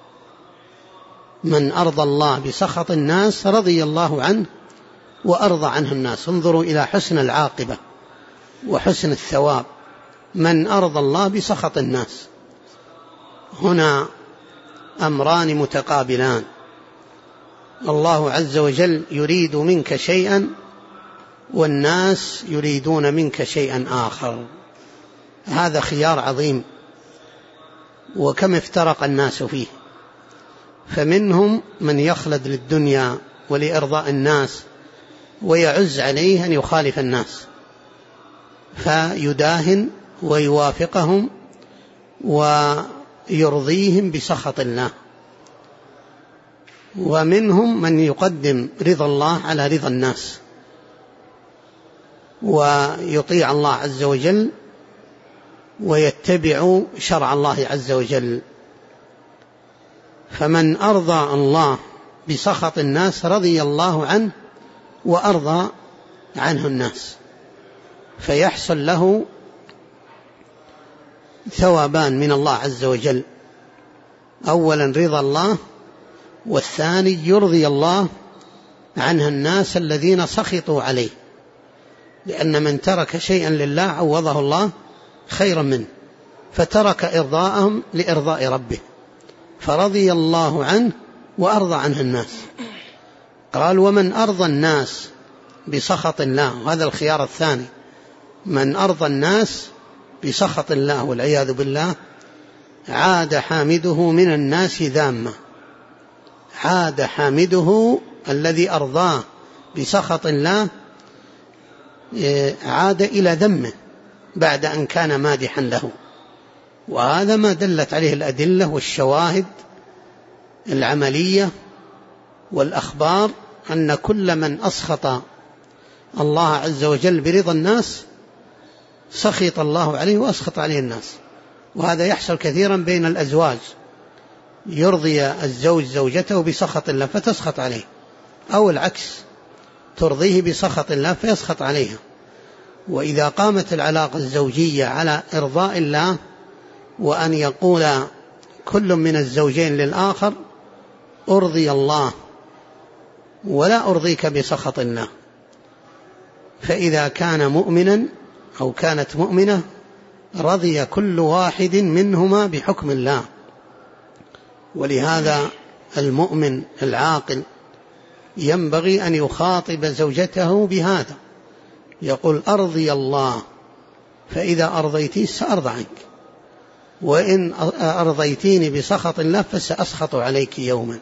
S1: من أرضى الله بسخط الناس رضي الله عنه وأرضى عنه الناس. انظروا إلى حسن العاقبة وحسن الثواب. من أرضى الله بسخط الناس، هنا أمران متقابلان، الله عز وجل يريد منك شيئا والناس يريدون منك شيئا آخر، هذا خيار عظيم، وكم افترق الناس فيه. فمنهم من يخلد للدنيا ولإرضاء الناس ويعز عليه أن يخالف الناس فيداهن ويوافقهم ويرضيهم بسخط الله، ومنهم من يقدم رضا الله على رضا الناس ويطيع الله عز وجل ويتبع شرع الله عز وجل. فمن أرضى الله بسخط الناس رضي الله عنه وأرضى عنه الناس، فيحصل له ثوابان من الله عز وجل، أولا رضا الله، والثاني يرضي الله عنه الناس الذين سخطوا عليه، لأن من ترك شيئا لله عوضه الله خيرا منه، فترك إرضاءهم لإرضاء ربه فرضي الله عنه وأرضى عنه الناس. قال ومن أرضى الناس بسخط الله، هذا الخيار الثاني، من أرضى الناس بسخط الله والعياذ بالله عاد حامده من الناس ذامة. عاد حامده الذي أرضاه بسخط الله عاد إلى ذمه بعد أن كان مادحا له، وهذا ما دلت عليه الأدلة والشواهد العملية والأخبار، أن كل من أسخط الله عز وجل برضا الناس سخط الله عليه وأسخط عليه الناس. وهذا يحصل كثيرا بين الأزواج، يرضي الزوج زوجته بسخط الله فتسخط عليه، أو العكس ترضيه بسخط الله فيسخط عليها. وإذا قامت العلاقة الزوجية على إرضاء الله وأن يقول كل من الزوجين للآخر أرضي الله ولا أرضيك بسخط الله، فإذا كان مؤمنا أو كانت مؤمنة رضي كل واحد منهما بحكم الله. ولهذا المؤمن العاقل ينبغي أن يخاطب زوجته بهذا، يقول أرضي الله، فإذا أرضيتي سأرضى عنك، وإن أرضيتيني بسخط الله فسأسخط عليك يوما.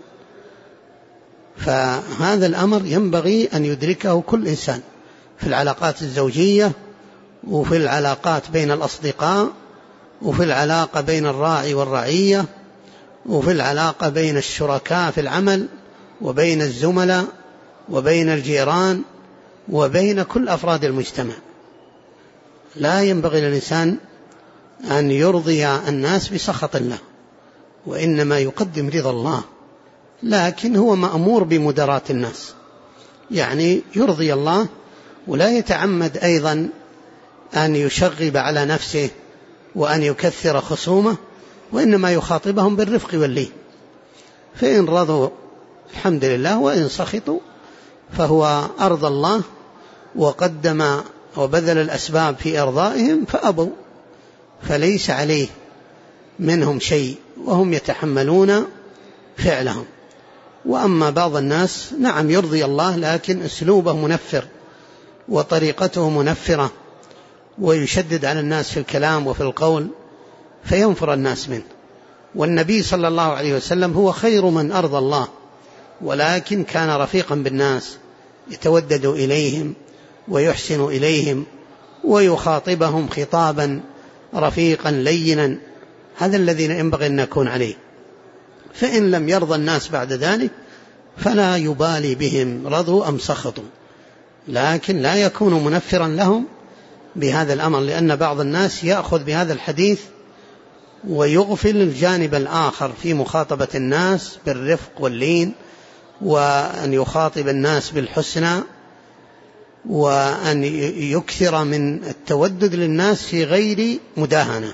S1: فهذا الأمر ينبغي أن يدركه كل إنسان في العلاقات الزوجية، وفي العلاقات بين الأصدقاء، وفي العلاقة بين الراعي والرعية، وفي العلاقة بين الشركاء في العمل، وبين الزملاء، وبين الجيران، وبين كل أفراد المجتمع. لا ينبغي للإنسان أن يرضي الناس بسخط الله، وإنما يقدم رضا الله، لكن هو مأمور بمداراة الناس، يعني يرضي الله ولا يتعمد أيضا أن يشغب على نفسه وأن يكثر خصومه، وإنما يخاطبهم بالرفق واللين، فإن رضوا الحمد لله، وإن سخطوا فهو أرضى الله وقدم وبذل الأسباب في إرضائهم فأبوا، فليس عليه منهم شيء وهم يتحملون فعلهم. وأما بعض الناس نعم يرضي الله، لكن أسلوبه منفر وطريقته منفرة، ويشدد على الناس في الكلام وفي القول فينفر الناس منه. والنبي صلى الله عليه وسلم هو خير من أرضى الله، ولكن كان رفيقا بالناس، يتودد إليهم ويحسن إليهم ويخاطبهم خطابا رفيقا لينا. هذا الذي ينبغي أن نكون عليه. فإن لم يرضى الناس بعد ذلك فلا يبالي بهم رضوا أم سخطوا، لكن لا يكون منفرا لهم بهذا الأمر، لأن بعض الناس يأخذ بهذا الحديث ويغفل الجانب الآخر في مخاطبة الناس بالرفق واللين، وأن يخاطب الناس بالحسنى، وأن يكثر من التودد للناس في غير مداهنة.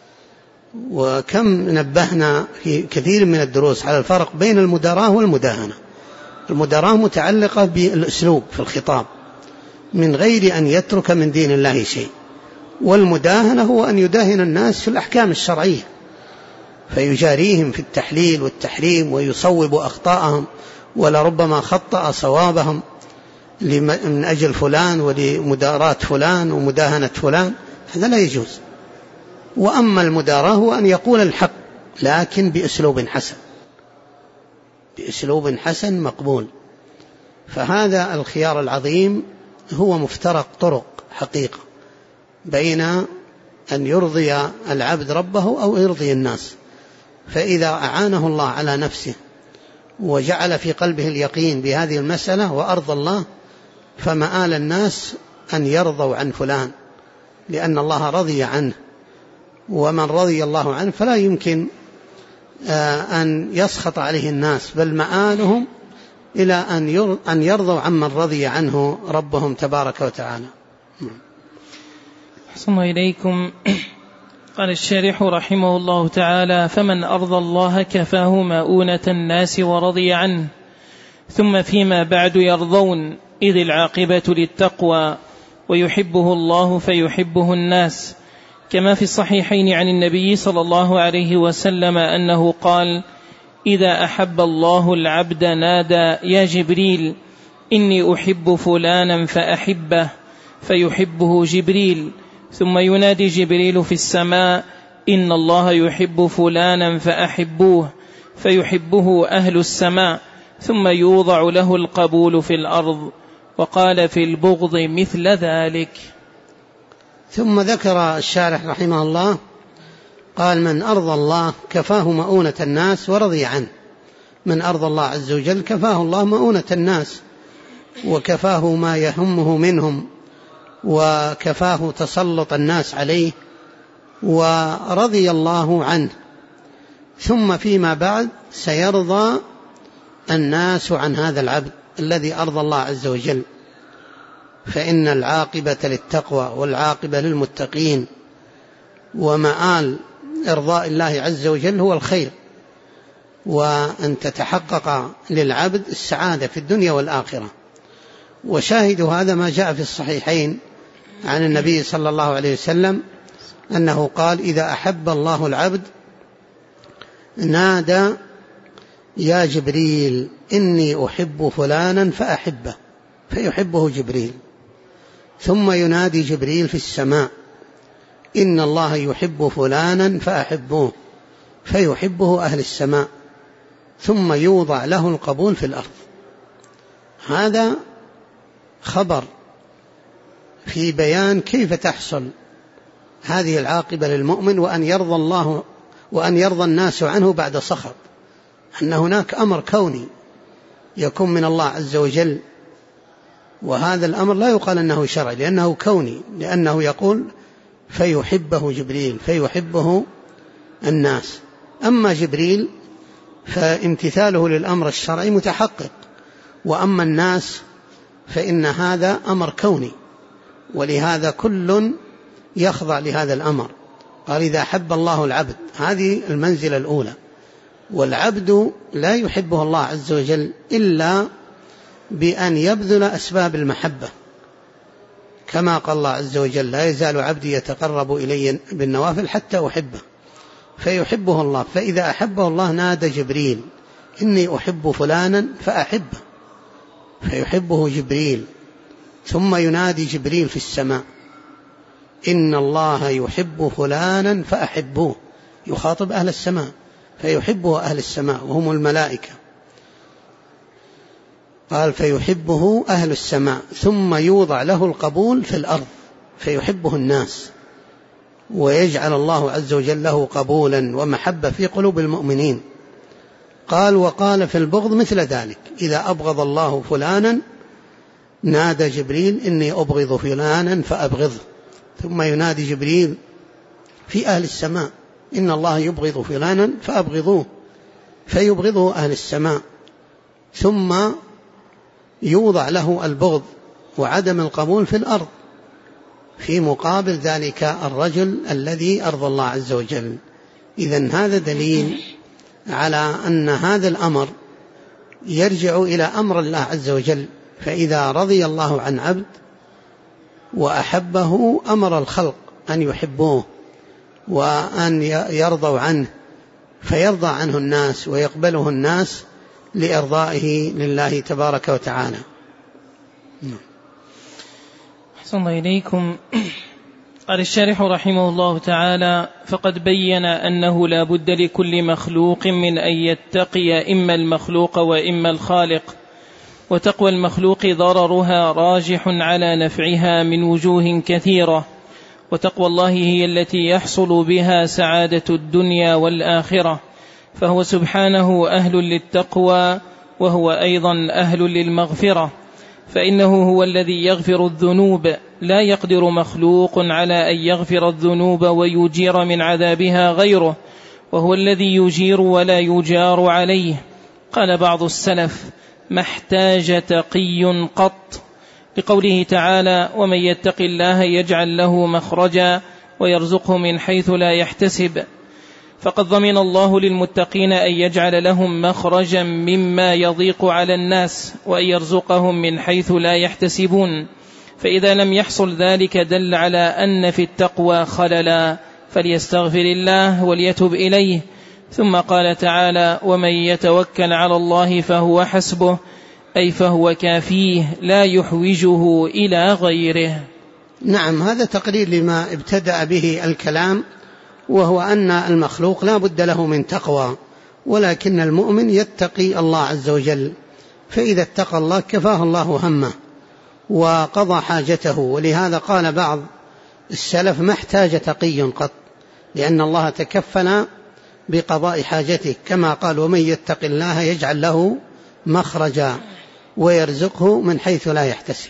S1: وكم نبهنا في كثير من الدروس على الفرق بين المداراة والمداهنة. المداراة متعلقة بالأسلوب في الخطاب من غير أن يترك من دين الله شيء، والمداهنة هو أن يداهن الناس في الأحكام الشرعية فيجاريهم في التحليل والتحريم ويصوب أخطاءهم، ولربما خطأ صوابهم من أجل فلان ولمداراة فلان ومداهنة فلان، هذا لا يجوز. وأما المداراة هو أن يقول الحق لكن بأسلوب حسن، بأسلوب حسن مقبول. فهذا الخيار العظيم هو مفترق طرق حقيقة بين أن يرضي العبد ربه أو يرضي الناس. فإذا أعانه الله على نفسه وجعل في قلبه اليقين بهذه المسألة وأرضى الله، فمآل الناس أن يرضوا عن فلان لأن الله رضي عنه، ومن رضي الله عنه فلا يمكن أن يسخط عليه الناس، بل مآلهم إلى أن يرضوا عمن رضي عنه ربهم تبارك وتعالى.
S2: أحسن إليكم. قال الشارح رحمه الله تعالى: فمن أرضى الله كفاه مؤونة الناس ورضي عنه. ثم فيما بعد يرضون، إذ العاقبة للتقوى، ويحبه الله فيحبه الناس، كما في الصحيحين عن النبي صلى الله عليه وسلم أنه قال: إذا أحب الله العبد نادى: يا جبريل إني أحب فلانا فأحبه، فيحبه جبريل. ثم ينادي جبريل في السماء: إن الله يحب فلانا فأحبوه، فيحبه أهل السماء. ثم يوضع له القبول في الأرض. وقال في البغض مثل ذلك.
S1: ثم ذكر الشارح رحمه الله قال: من أرضى الله كفاه مؤونة الناس ورضي عنه. من أرضى الله عز وجل كفاه الله مؤونة الناس، وكفاه ما يهمه منهم، وكفاه تسلط الناس عليه، ورضي الله عنه. ثم فيما بعد سيرضى الناس عن هذا العبد الذي أرضى الله عز وجل، فإن العاقبة للتقوى والعاقبة للمتقين، ومآل إرضاء الله عز وجل هو الخير، وأن تتحقق للعبد السعادة في الدنيا والآخرة. وشاهد هذا ما جاء في الصحيحين عن النبي صلى الله عليه وسلم أنه قال: إذا أحب الله العبد نادى: يا جبريل إني أحب فلانا فأحبه، فيحبه جبريل. ثم ينادي جبريل في السماء: إن الله يحب فلانا فأحبوه، فيحبه أهل السماء. ثم يوضع له القبول في الأرض. هذا خبر في بيان كيف تحصل هذه العاقبة للمؤمن، وأن يرضى الله وأن يرضى الناس عنه بعد سخط، أن هناك أمر كوني يكون من الله عز وجل، وهذا الأمر لا يقال أنه شرعي لأنه كوني، لأنه يقول: فيحبه جبريل، فيحبه الناس. أما جبريل فامتثاله للأمر الشرعي متحقق، وأما الناس فإن هذا أمر كوني، ولهذا كل يخضع لهذا الأمر. قال: إذا أحب الله العبد، هذه المنزلة الأولى. والعبد لا يحبه الله عز وجل إلا بأن يبذل أسباب المحبة، كما قال الله عز وجل: لا يزال عبدي يتقرب إلي بالنوافل حتى أحبه، فيحبه الله. فإذا أحبه الله نادى جبريل: إني أحب فلانا فأحبه، فيحبه جبريل. ثم ينادي جبريل في السماء: إن الله يحب فلانا فأحبوه، يخاطب أهل السماء، فيحبه أهل السماء وهم الملائكة. قال: فيحبه أهل السماء، ثم يوضع له القبول في الأرض فيحبه الناس، ويجعل الله عز وجل له قبولا ومحبة في قلوب المؤمنين. قال: وقال في البغض مثل ذلك: إذا أبغض الله فلانا نادى جبريل: إني أبغض فلانا فأبغضه. ثم ينادي جبريل في أهل السماء: إن الله يبغض فلانا فأبغضوه، فيبغضه أهل السماء. ثم يوضع له البغض وعدم القبول في الأرض في مقابل ذلك الرجل الذي أرضى الله عز وجل. إذن هذا دليل على أن هذا الأمر يرجع إلى أمر الله عز وجل. فإذا رضي الله عن عبد وأحبه أمر الخلق أن يحبوه وأن يرضوا عنه، فيرضى عنه الناس ويقبله الناس لإرضائه لله تبارك وتعالى.
S2: أحسن الله إليكم. قال الشارح رحمه الله تعالى: فقد بين أنه لا بد لكل مخلوق من أن يتقي إما المخلوق وإما الخالق، وتقوى المخلوق ضررها راجح على نفعها من وجوه كثيرة، وتقوى الله هي التي يحصل بها سعادة الدنيا والآخرة، فهو سبحانه أهل للتقوى وهو أيضا أهل للمغفرة، فإنه هو الذي يغفر الذنوب، لا يقدر مخلوق على أن يغفر الذنوب ويجير من عذابها غيره، وهو الذي يجير ولا يجار عليه. قال بعض السلف: ما احتاج تقي قط، لقوله تعالى: ومن يتق الله يجعل له مخرجا ويرزقه من حيث لا يحتسب. فقد ضمن الله للمتقين أن يجعل لهم مخرجا مما يضيق على الناس، وأن يرزقهم من حيث لا يحتسبون. فإذا لم يحصل ذلك دل على أن في التقوى خللا، فليستغفر الله وليتب إليه. ثم قال تعالى: ومن يتوكل على الله فهو حسبه، أي فهو كافيه لا يحوجه إلى غيره.
S1: نعم، هذا تقرير لما ابتدأ به الكلام، وهو أن المخلوق لا بد له من تقوى، ولكن المؤمن يتقي الله عز وجل، فإذا اتقى الله كفاه الله همه وقضى حاجته. ولهذا قال بعض السلف: ما احتاج تقي قط، لأن الله تكفل بقضاء حاجته، كما قال: ومن يتق الله يجعل له مخرجا ويرزقه من حيث لا يحتسب.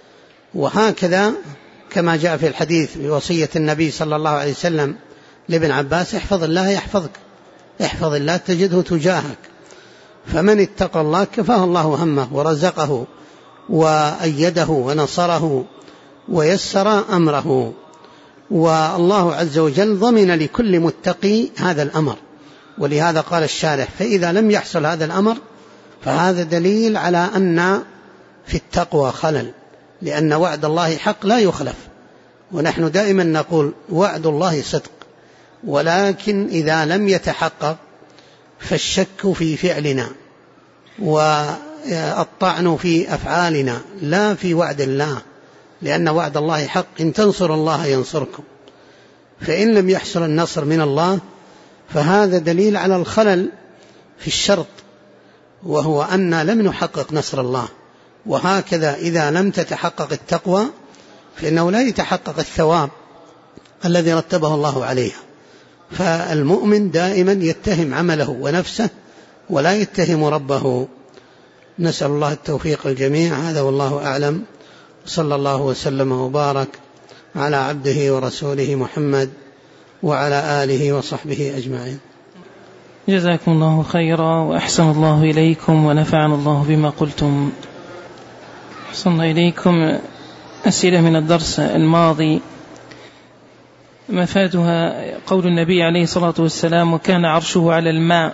S1: وهكذا كما جاء في الحديث بوصية النبي صلى الله عليه وسلم لابن عباس: احفظ الله يحفظك، احفظ الله تجده تجاهك. فمن اتقى الله كفاه الله همه ورزقه وأيده ونصره ويسر أمره. والله عز وجل ضمن لكل متقي هذا الأمر، ولهذا قال الشارح: فإذا لم يحصل هذا الأمر فهذا دليل على أن في التقوى خلل، لأن وعد الله حق لا يخلف. ونحن دائما نقول: وعد الله صدق، ولكن إذا لم يتحقق فالشك في فعلنا والطعن في أفعالنا، لا في وعد الله، لأن وعد الله حق: إن تنصر الله ينصركم. فإن لم يحصل النصر من الله فهذا دليل على الخلل في الشرط، وهو أن لم نحقق نصر الله. وهكذا إذا لم تتحقق التقوى فإنه لا يتحقق الثواب الذي رتبه الله عليها. فالمؤمن دائما يتهم عمله ونفسه ولا يتهم ربه. نسأل الله التوفيق الجميع. هذا والله أعلم، صلى الله وسلم وبارك على عبده ورسوله محمد وعلى آله وصحبه أجمعين.
S2: جزاكم الله خيرا وأحسن الله إليكم ونفعنا الله بما قلتم. أحسن إليكم. أسئلة من الدرس الماضي مفادها قول النبي عليه الصلاة والسلام: وكان عرشه على الماء.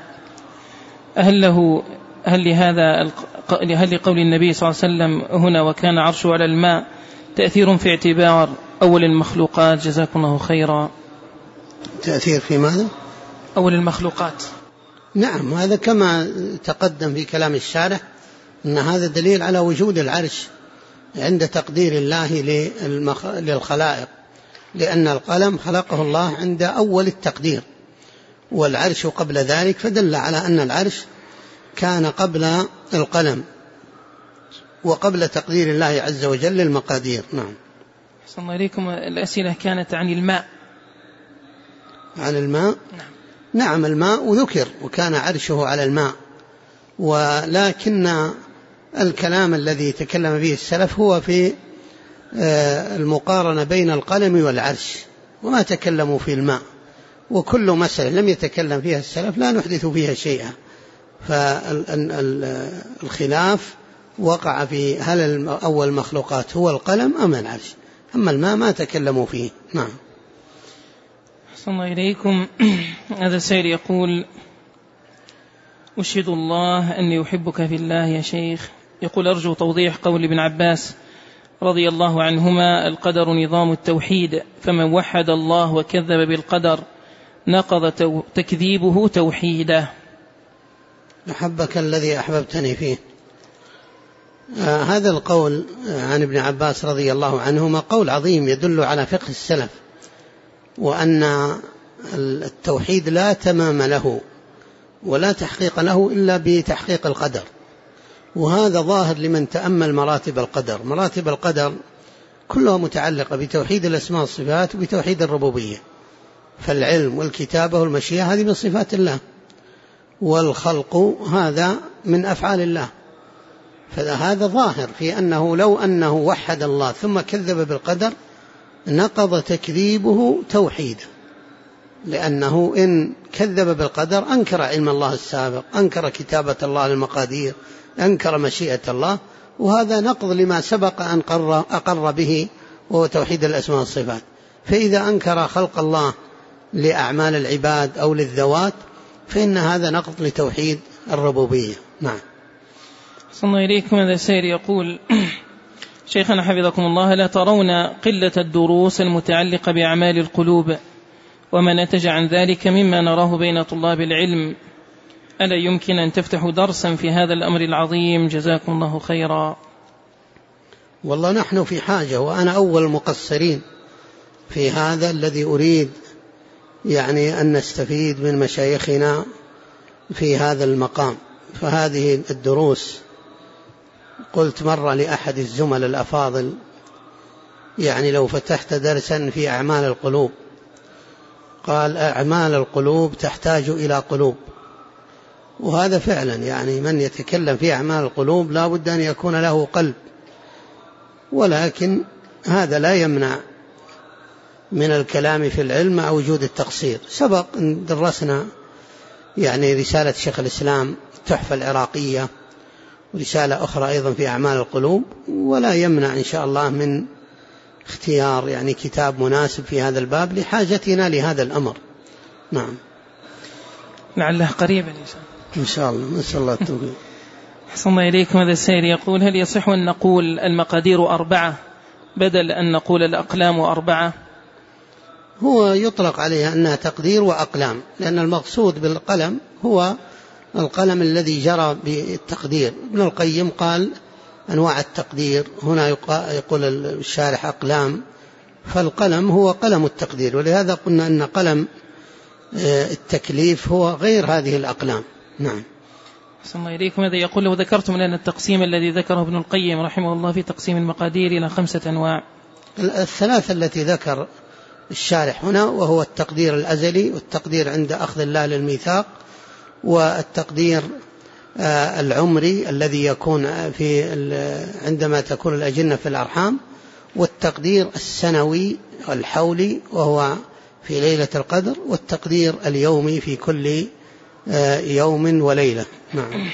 S2: هل لقول النبي صلى الله عليه وسلم هنا وكان عرشه على الماء تأثير في اعتبار أول المخلوقات، جزاكم الله خيرا.
S1: تأثير في ماذا؟
S2: أول المخلوقات.
S1: نعم، هذا كما تقدم في كلام الشارح أن هذا دليل على وجود العرش عند تقدير الله للخلائق، لأن القلم خلقه الله عند أول التقدير والعرش قبل ذلك، فدل على أن العرش كان قبل القلم وقبل تقدير الله عز وجل للمقادير. نعم.
S2: أحسن الله إليكم. الأسئلة كانت عن الماء.
S1: عن الماء؟ نعم، الماء ذكر وكان عرشه على الماء، ولكن الكلام الذي تكلم به السلف هو في المقارنة بين القلم والعرش، وما تكلموا في الماء، وكل مسألة لم يتكلم فيها السلف لا نحدث فيها شيئا، فالخلاف وقع في هل أول المخلوقات هو القلم أم العرش، أما الماء ما تكلموا فيه. نعم.
S2: أحسن الله إليكم. هذا سائل يقول: أشهد الله أني أحبك في الله يا شيخ. يقول: أرجو توضيح قول ابن عباس رضي الله عنهما: القدر نظام التوحيد، فمن وحد الله وكذب بالقدر نقض تكذيبه توحيده.
S1: أحبك الذي أحببتني فيه. هذا القول عن ابن عباس رضي الله عنهما قول عظيم يدل على فقه السلف، وأن التوحيد لا تمام له ولا تحقيق له إلا بتحقيق القدر، وهذا ظاهر لمن تأمل مراتب القدر. مراتب القدر كلها متعلقة بتوحيد الأسماء والصفات وبتوحيد الربوبية، فالعلم والكتابة والمشيئة هذه من صفات الله، والخلق هذا من أفعال الله، فهذا ظاهر في أنه لو أنه وحد الله ثم كذب بالقدر نقض تكذيبه توحيدا، لأنه إن كذب بالقدر أنكر علم الله السابق، أنكر كتابة الله للمقادير، أنكر مشيئة الله، وهذا نقض لما سبق أن أقر به وهو توحيد الأسماء والصفات. فإذا أنكر خلق الله لأعمال العباد أو للذوات فإن هذا نقض لتوحيد الربوبية. نعم.
S2: صلى الله إليكم. هذا سائل يقول: شيخنا حفظكم الله، لا ترون قلة الدروس المتعلقة بأعمال القلوب وما نتج عن ذلك مما نراه بين طلاب العلم؟ ألا يمكن أن تفتحوا درسا في هذا الأمر العظيم؟ جزاكم الله خيرا.
S1: والله نحن في حاجة، وأنا أول المقصرين في هذا الذي أريد يعني أن نستفيد من مشايخنا في هذا المقام. فهذه الدروس، قلت مرة لأحد الزملاء الأفاضل يعني لو فتحت درسا في أعمال القلوب، قال: أعمال القلوب تحتاج إلى قلوب. وهذا فعلا يعني من يتكلم في أعمال القلوب لا بد أن يكون له قلب، ولكن هذا لا يمنع من الكلام في العلم مع وجود التقصير. سبق أن درسنا يعني رسالة شيخ الإسلام التحفة العراقية ورسالة أخرى أيضا في أعمال القلوب، ولا يمنع إن شاء الله من اختيار يعني كتاب مناسب في هذا الباب لحاجتنا لهذا الأمر. نعم.
S2: لعله قريبا
S1: إن شاء الله. نسأل الله التوفيق.
S2: أحسن الله إليكم. هذا السائل يقول: هل يصح أن نقول المقادير 4 بدل أن نقول الأقلام 4؟
S1: هو يطلق عليها أنها تقدير وأقلام، لأن المقصود بالقلم هو القلم الذي جرى بالتقدير. ابن القيم قال أنواع التقدير، هنا يقول الشارح أقلام، فالقلم هو قلم التقدير، ولهذا قلنا أن قلم التكليف هو غير هذه الأقلام. نعم.
S2: أحسن الله إليكم. هذا يقول: لو ذكرتم لنا التقسيم الذي ذكره ابن القيم رحمه الله في تقسيم المقادير إلى 5 أنواع.
S1: الثلاثة التي ذكر الشارح هنا، وهو التقدير الأزلي، والتقدير عند أخذ الله للميثاق، والتقدير العمري الذي يكون في عندما تكون الأجنة في الأرحام، والتقدير السنوي الحولي وهو في ليلة القدر، والتقدير اليومي في كل يوم وليلة. نعم.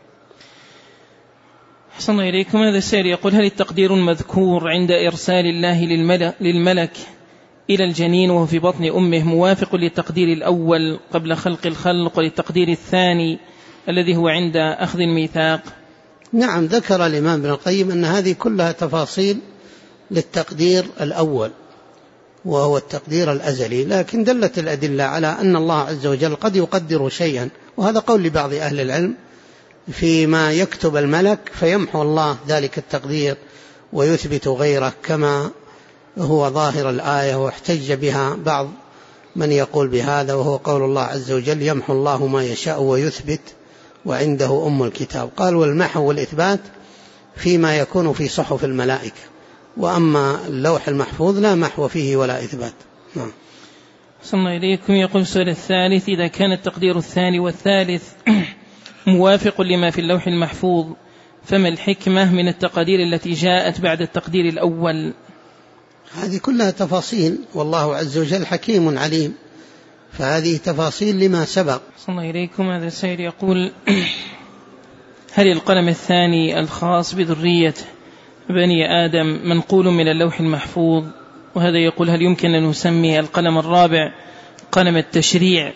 S2: أحسن الله إليكم. هذا السائل يقول: هل التقدير المذكور عند إرسال الله للملك إلى الجنين وهو في بطن أمه موافق للتقدير الأول قبل خلق الخلق وللتقدير الثاني الذي هو عند أخذ الميثاق؟
S1: نعم، ذكر الإمام ابن القيم أن هذه كلها تفاصيل للتقدير الأول وهو التقدير الأزلي، لكن دلت الأدلة على أن الله عز وجل قد يقدر شيئا، وهذا قول لبعض أهل العلم فيما يكتب الملك فيمحو الله ذلك التقدير ويثبت غيره، كما هو ظاهر الآية واحتج بها بعض من يقول بهذا، وهو قول الله عز وجل يمحو الله ما يشاء ويثبت وعنده أم الكتاب. قال والمحو والإثبات فيما يكون في صحف الملائكة، وأما اللوح المحفوظ لا محو فيه ولا إثبات. نعم.
S2: صلى إليكم. يقول السؤال الثالث: إذا كان التقدير الثاني والثالث موافق لما في اللوح المحفوظ فما الحكمة من التقدير التي جاءت بعد التقدير الأول؟
S1: هذه كلها تفاصيل، والله عز وجل حكيم عليم، فهذه تفاصيل لما سبق.
S2: صلى الله إليكم. هذا السائل يقول: هل القلم الثاني الخاص بذرية بني آدم منقول من اللوح المحفوظ؟ وهذا يقول: هل يمكن أن نسمي القلم الرابع قلم التشريع؟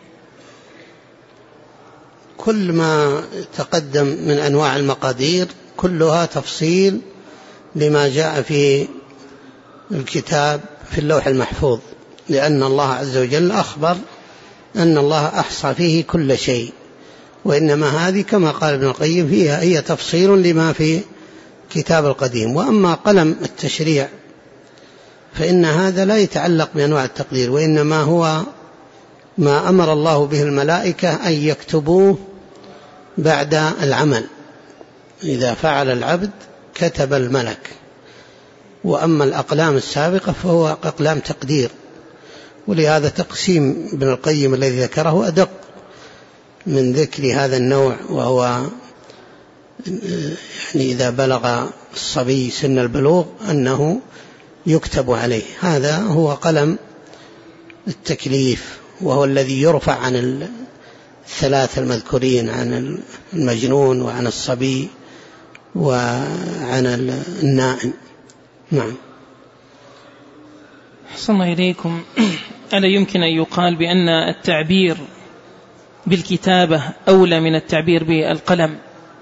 S1: كل ما تقدم من أنواع المقادير كلها تفصيل لما جاء في الكتاب في اللوح المحفوظ، لأن الله عز وجل أخبر أن الله أحصى فيه كل شيء، وإنما هذه كما قال ابن القيم فيها هي تفصيل لما في كتاب القديم. وأما قلم التشريع فإن هذا لا يتعلق بأنواع التقدير، وإنما هو ما أمر الله به الملائكة أن يكتبوه بعد العمل، إذا فعل العبد كتب الملك. وأما الأقلام السابقة فهو أقلام تقدير، ولهذا تقسيم ابن القيم الذي ذكره أدق من ذكر هذا النوع، وهو يعني إذا بلغ الصبي سن البلوغ أنه يكتب عليه. هذا هو قلم التكليف، وهو الذي يرفع عن الثلاثة المذكورين، عن المجنون وعن الصبي وعن النائم. نعم.
S2: أحسن الله إليكم. ألا يمكن أن يقال بأن التعبير بالكتابة أولى من التعبير بالقلم؟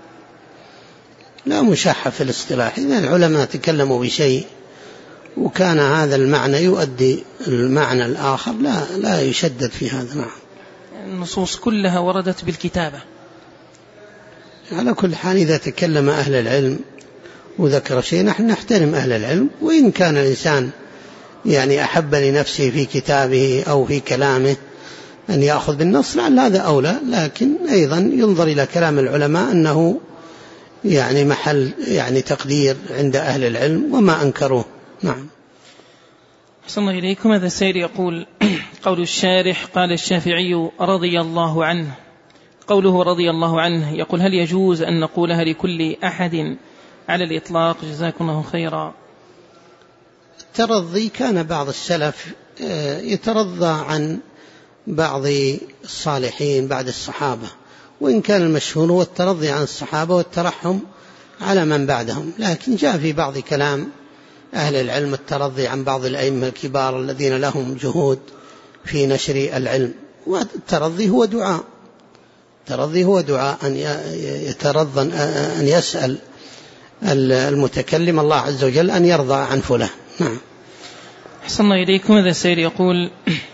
S1: لا مشاحة في الاصطلاح، إذا العلماء تكلموا بشيء وكان هذا المعنى يؤدي المعنى الآخر لا يشدد في هذا. نعم.
S2: النصوص كلها وردت بالكتابة.
S1: على كل حال إذا تكلم أهل العلم وذكر شيء نحن نحترم أهل العلم، وإن كان الإنسان يعني أحب لنفسه في كتابه أو في كلامه أن يأخذ بالنص لعل هذا أولى، لكن أيضا ينظر إلى كلام العلماء أنه يعني محل يعني تقدير عند أهل العلم وما أنكروه. نعم.
S2: أحسن الله إليكم. هذا السائل يقول: قول الشارح قال الشافعي رضي الله عنه، قوله رضي الله عنه يقول: هل يجوز أن نقولها لكل أحد على الإطلاق؟ جزاكم الله خيرا.
S1: الترضي كان بعض السلف يترضى عن بعض الصالحين بعد الصحابة، وإن كان المشهور هو الترضي عن الصحابة والترحم على من بعدهم، لكن جاء في بعض كلام أهل العلم الترضي عن بعض الأئمة الكبار الذين لهم جهود في نشر العلم. والترضي هو دعاء، الترضي هو دعاء أن يترضى أن يسأل المتكلم الله عز وجل أن يرضى عن فلان. نعم.
S2: أحسن الله إليكم. هذا السائل يقول: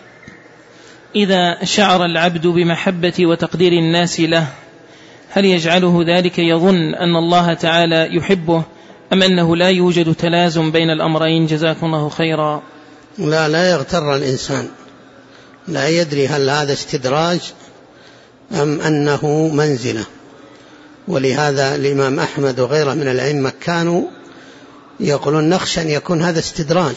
S2: إذا شعر العبد بمحبة وتقدير الناس له هل يجعله ذلك يظن أن الله تعالى يحبه أم أنه لا يوجد تلازم بين الأمرين؟ جزاكم الله خيرا.
S1: لا يغتر الإنسان، لا يدري هل هذا استدراج أم أنه منزلة. ولهذا الإمام أحمد وغيره من الأئمة كانوا يقولون نخشى أن يكون هذا استدراج،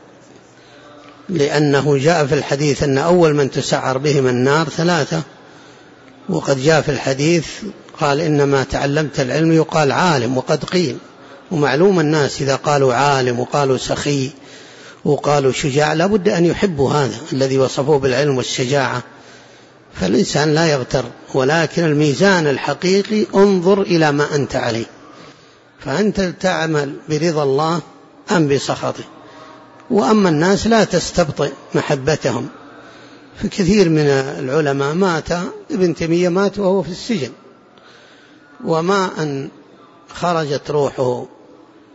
S1: لأنه جاء في الحديث أن أول من تسعر بهم النار ثلاثة، وقد جاء في الحديث قال إنما تعلمت العلم يقال عالم، وقد قيل، ومعلوم الناس إذا قالوا عالم وقالوا سخي وقالوا شجاع لابد أن يحبوا هذا الذي وصفوه بالعلم والشجاعة. فالإنسان لا يغتر، ولكن الميزان الحقيقي انظر إلى ما أنت عليه، فأنت تعمل برضا الله أم بسخطه. وأما الناس لا تستبطئ محبتهم، فكثير من العلماء مات، ابن تيمية مات وهو في السجن، وما أن خرجت روحه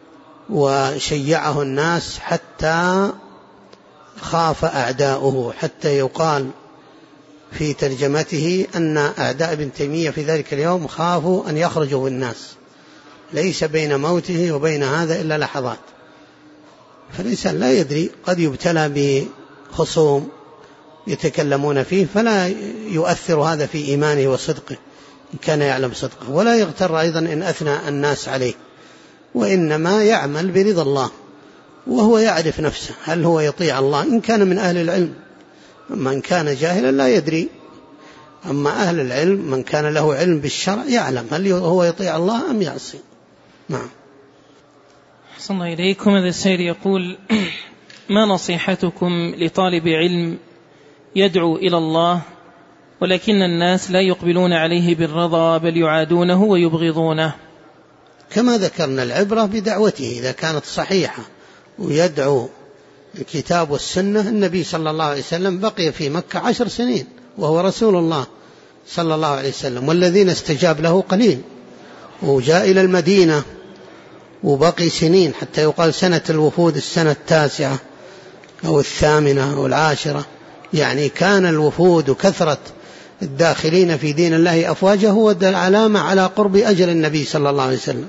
S1: وشيعه الناس حتى خاف أعداؤه، حتى يقال في ترجمته أن أعداء ابن تيمية في ذلك اليوم خافوا أن يخرجوا بالناس، ليس بين موته وبين هذا إلا لحظات. فالإنسان لا يدري، قد يبتلى بخصوم يتكلمون فيه فلا يؤثر هذا في إيمانه وصدقه إن كان يعلم صدقه، ولا يغتر أيضا إن أثنى الناس عليه، وإنما يعمل برضا الله وهو يعرف نفسه هل هو يطيع الله إن كان من أهل العلم. أما إن كان جاهلا لا يدري. أما أهل العلم من كان له علم بالشرع يعلم هل هو يطيع الله أم يعصي. نعم.
S2: أحسن الله إليكم. هذا السائل يقول: ما نصيحتكم لطالب علم يدعو إلى الله ولكن الناس لا يقبلون عليه بالرضا بل يعادونه ويبغضونه؟
S1: كما ذكرنا، العبرة بدعوته إذا كانت صحيحة ويدعو الكتاب والسنة. النبي صلى الله عليه وسلم بقي في مكة 10 سنين وهو رسول الله صلى الله عليه وسلم، والذين استجاب له قليل، وجاء إلى المدينة وبقي سنين حتى يقال سنة الوفود السنة 9 أو 8 أو 10. يعني كان الوفود وكثرة الداخلين في دين الله أفواجه هو علامة على قرب أجل النبي صلى الله عليه وسلم.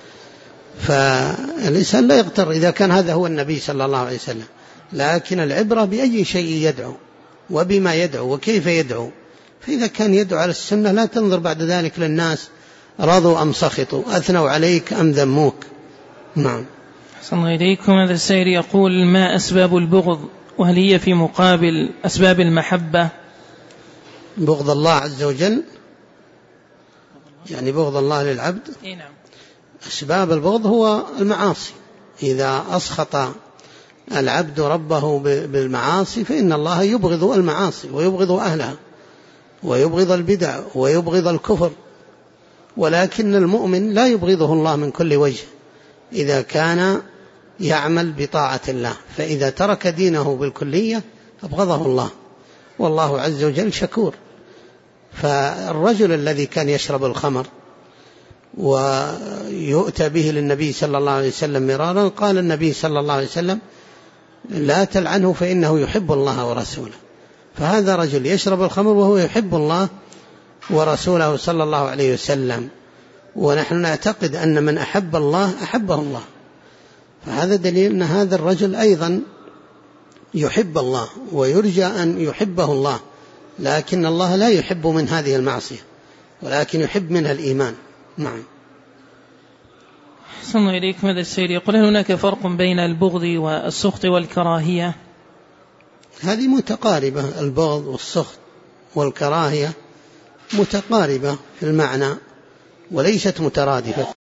S1: فالإنسان لا يغتر إذا كان هذا هو النبي صلى الله عليه وسلم، لكن العبرة بأي شيء يدعو وبما يدعو وكيف يدعو. فإذا كان يدعو على السنة لا تنظر بعد ذلك للناس رضوا أم سخطوا، أثنوا عليك أم ذموك. نعم.
S2: أحسن الله إليكم. هذا السائل يقول: ما أسباب البغض، وهل هي في مقابل أسباب المحبة؟
S1: بغض الله عز وجل يعني بغض الله للعبد.
S2: نعم.
S1: أسباب البغض هو المعاصي. إذا أسخط العبد ربه بالمعاصي فإن الله يبغض المعاصي ويبغض أهلها ويبغض البدع ويبغض الكفر. ولكن المؤمن لا يبغضه الله من كل وجه إذا كان يعمل بطاعة الله، فإذا ترك دينه بالكلية أبغضه الله، والله عز وجل شكور. فالرجل الذي كان يشرب الخمر ويؤتى به للنبي صلى الله عليه وسلم مرارا، قال النبي صلى الله عليه وسلم: لا تلعنه فإنه يحب الله ورسوله. فهذا رجل يشرب الخمر وهو يحب الله ورسوله صلى الله عليه وسلم، ونحن نعتقد أن من أحب الله أحبه الله. فهذا دليل أن هذا الرجل أيضا يحب الله ويرجى أن يحبه الله، لكن الله لا يحب من هذه المعصية ولكن يحب منها الإيمان. نعم.
S2: أحسن الله إليكم. هذا السائل يقول: هل هناك فرق بين البغض والسخط والكراهية؟
S1: هذه متقاربة، البغض والسخط والكراهية متقاربة في المعنى وليست مترادفة.